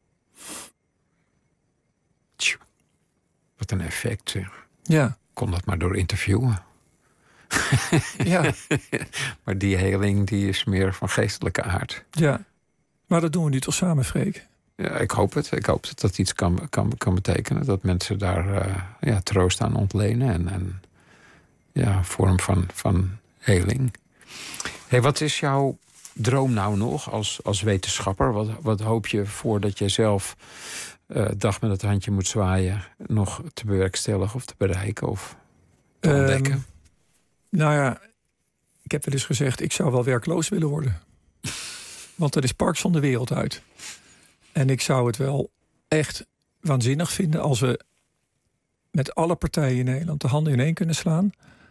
Tjoe. Wat een effect, zeg. Ja. Kon dat maar door interviewen. Ja. Maar die heling, die is meer van geestelijke aard. Ja. Maar dat doen we nu toch samen, Freek? Ja, ik hoop het. Ik hoop dat dat iets kan, kan, kan betekenen. Dat mensen daar uh, ja, troost aan ontlenen. En, en ja, een vorm van, van heling. Hey, wat is jouw droom nou nog als, als wetenschapper? Wat, wat hoop je voordat je zelf uh, dag met het handje moet zwaaien nog te bewerkstelligen of te bereiken of te um, ontdekken? Nou ja, ik heb wel eens gezegd, ik zou wel werkloos willen worden. Want dat is Parkinson de wereld uit. En ik zou het wel echt waanzinnig vinden als we met alle partijen in Nederland de handen ineen kunnen slaan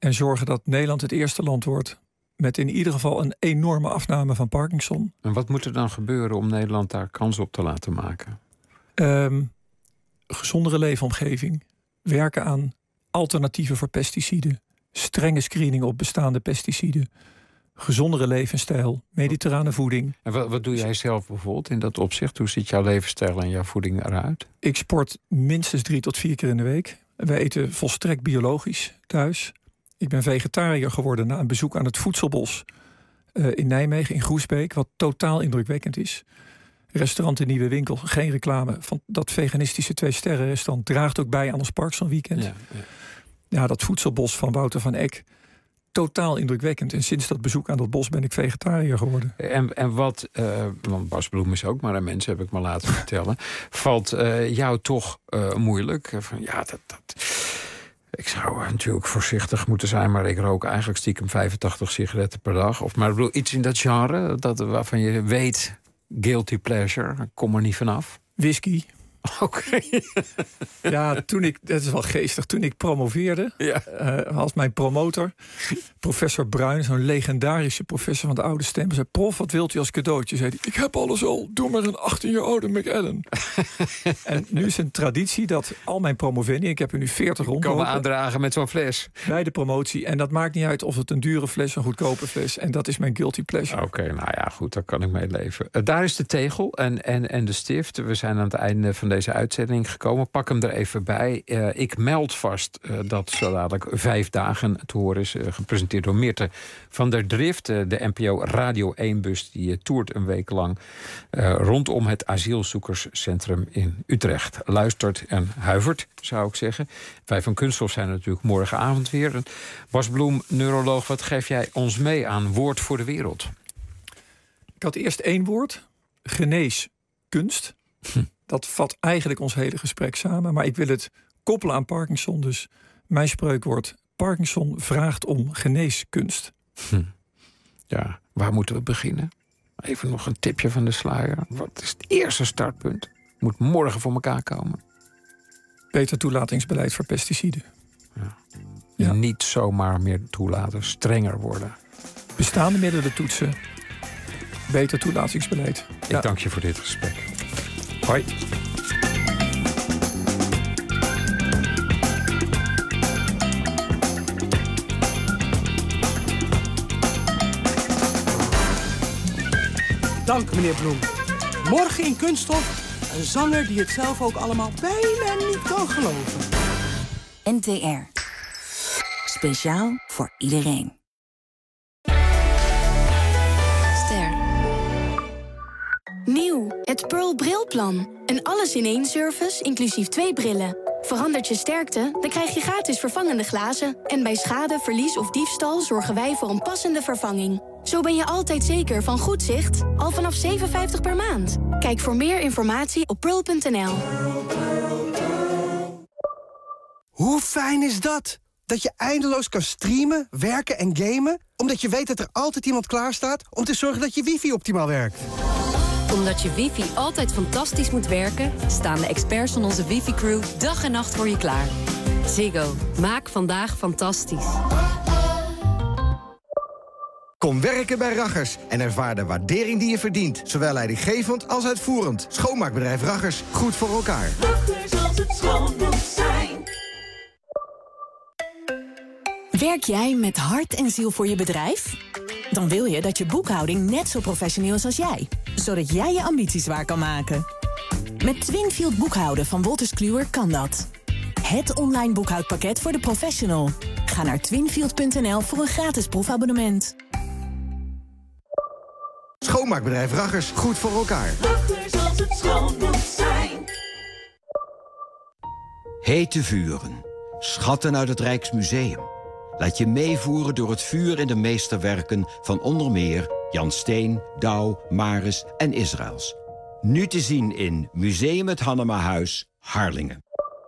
En zorgen dat Nederland het eerste land wordt met in ieder geval een enorme afname van Parkinson. En wat moet er dan gebeuren om Nederland daar kans op te laten maken? Um, gezondere leefomgeving. Werken aan alternatieven voor pesticiden. Strenge screening op bestaande pesticiden. Gezondere levensstijl. Mediterrane voeding. En wat, wat doe jij zelf bijvoorbeeld in dat opzicht? Hoe ziet jouw levensstijl en jouw voeding eruit? Ik sport minstens drie tot vier keer in de week. Wij eten volstrekt biologisch thuis. Ik ben vegetariër geworden na een bezoek aan het Voedselbos uh, in Nijmegen, in Groesbeek, wat totaal indrukwekkend is. Restaurant in Nieuwe Winkel, geen reclame. Van dat veganistische twee-sterren restaurant draagt ook bij aan ons Parkinson Weekend. Ja, ja. ja, dat Voedselbos van Wouter van Eck, totaal indrukwekkend. En sinds dat bezoek aan dat bos ben ik vegetariër geworden. En, en wat, uh, want Bas Bloem is ook maar een mens, heb ik me laten vertellen, valt uh, jou toch uh, moeilijk? Van, ja, dat... dat... Ik zou natuurlijk voorzichtig moeten zijn, maar ik rook eigenlijk stiekem vijfentachtig sigaretten per dag. Of maar ik bedoel, iets in dat genre, dat, waarvan je weet, guilty pleasure, kom er niet vanaf. Whisky. Oké. Okay. Ja, toen ik, dat is wel geestig, toen ik promoveerde, ja. uh, als mijn promotor, professor Bruin, zo'n legendarische professor van de oude stem, zei: prof, wat wilt u als cadeautje? Zei hij: ik heb alles al, doe maar een achttien jaar oude McAllen. En nu is een traditie dat al mijn promovendi, ik heb er nu veertig rondlopen, komen aandragen met zo'n fles. Bij de promotie. En dat maakt niet uit of het een dure fles, een goedkope fles. En dat is mijn guilty pleasure. Oké, okay, nou ja, goed, daar kan ik mee leven. Uh, daar is de tegel en, en, en de stift. We zijn aan het einde van deze uitzending gekomen. Pak hem er even bij. Uh, ik meld vast uh, dat zo dadelijk vijf dagen te horen is. Uh, gepresenteerd door Meerte van der Drift. Uh, de N P O Radio één-bus die uh, toert een week lang uh, rondom het asielzoekerscentrum in Utrecht. Luistert en huivert, zou ik zeggen. Wij van Kunststof zijn natuurlijk morgenavond weer. En Bas Bloem, neuroloog, wat geef jij ons mee aan woord voor de wereld? Ik had eerst één woord. Geneeskunst. Hm. Dat vat eigenlijk ons hele gesprek samen. Maar ik wil het koppelen aan Parkinson. Dus mijn spreukwoord: Parkinson vraagt om geneeskunst. Hm. Ja, waar moeten we beginnen? Even nog een tipje van de sluier. Wat is het eerste startpunt? Moet morgen voor elkaar komen. Beter toelatingsbeleid voor pesticiden. Ja. Ja. Niet zomaar meer toelaten, strenger worden. Bestaande middelen toetsen. Beter toelatingsbeleid. Ik ja. dank je voor dit gesprek. Hoi. Dank, meneer Bloem. Morgen in Kunststof een zanger die het zelf ook allemaal bijna niet kan geloven. N T R. Speciaal voor iedereen. Ster. Nieuw, het Pearl Brilplan. Een alles-in-één service, inclusief twee brillen. Verandert je sterkte, dan krijg je gratis vervangende glazen. En bij schade, verlies of diefstal zorgen wij voor een passende vervanging. Zo ben je altijd zeker van goed zicht, al vanaf zeven euro vijftig per maand. Kijk voor meer informatie op pearl punt n l. Hoe fijn is dat? Dat je eindeloos kan streamen, werken en gamen, omdat je weet dat er altijd iemand klaar staat om te zorgen dat je wifi optimaal werkt. Omdat je wifi altijd fantastisch moet werken, staan de experts van onze wifi-crew dag en nacht voor je klaar. Ziggo, maak vandaag fantastisch. Kom werken bij Raggers en ervaar de waardering die je verdient. Zowel leidinggevend als uitvoerend. Schoonmaakbedrijf Raggers, goed voor elkaar. Raggers, als het schoon moet zijn. Werk jij met hart en ziel voor je bedrijf? Dan wil je dat je boekhouding net zo professioneel is als jij. Zodat jij je ambities waar kan maken. Met Twinfield boekhouden van Wolters Kluwer kan dat. Het online boekhoudpakket voor de professional. Ga naar twinfield punt n l voor een gratis proefabonnement. Schoonmaakbedrijf Raggers, goed voor elkaar. Raggers, als het schoon moet zijn. Hete vuren. Schatten uit het Rijksmuseum. Laat je meevoeren door het vuur in de meesterwerken van onder meer Jan Steen, Douw, Maris en Israëls. Nu te zien in Museum het Hannemahuis, Harlingen.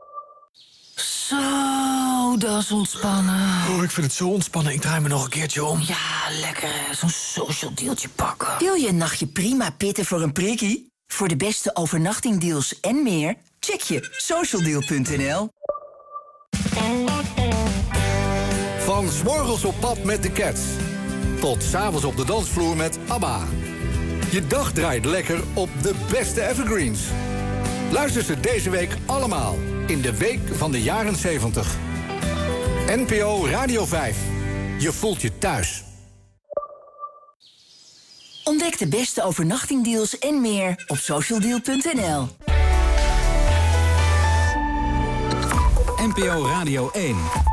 Zo, dat is ontspannen. Oh, ik vind het zo ontspannen. Ik draai me nog een keertje om. Ja, lekker. Zo'n social dealtje pakken. Wil je een nachtje prima pitten voor een prikkie? Voor de beste overnachtingdeals en meer, check je socialdeal punt n l. Van 's morgens op pad met de Cats tot 's avonds op de dansvloer met ABBA. Je dag draait lekker op de beste evergreens. Luister ze deze week allemaal in de Week van de Jaren zeventig. N P O Radio vijf. Je voelt je thuis. Ontdek de beste overnachtingdeals en meer op socialdeal punt n l. N P O Radio één.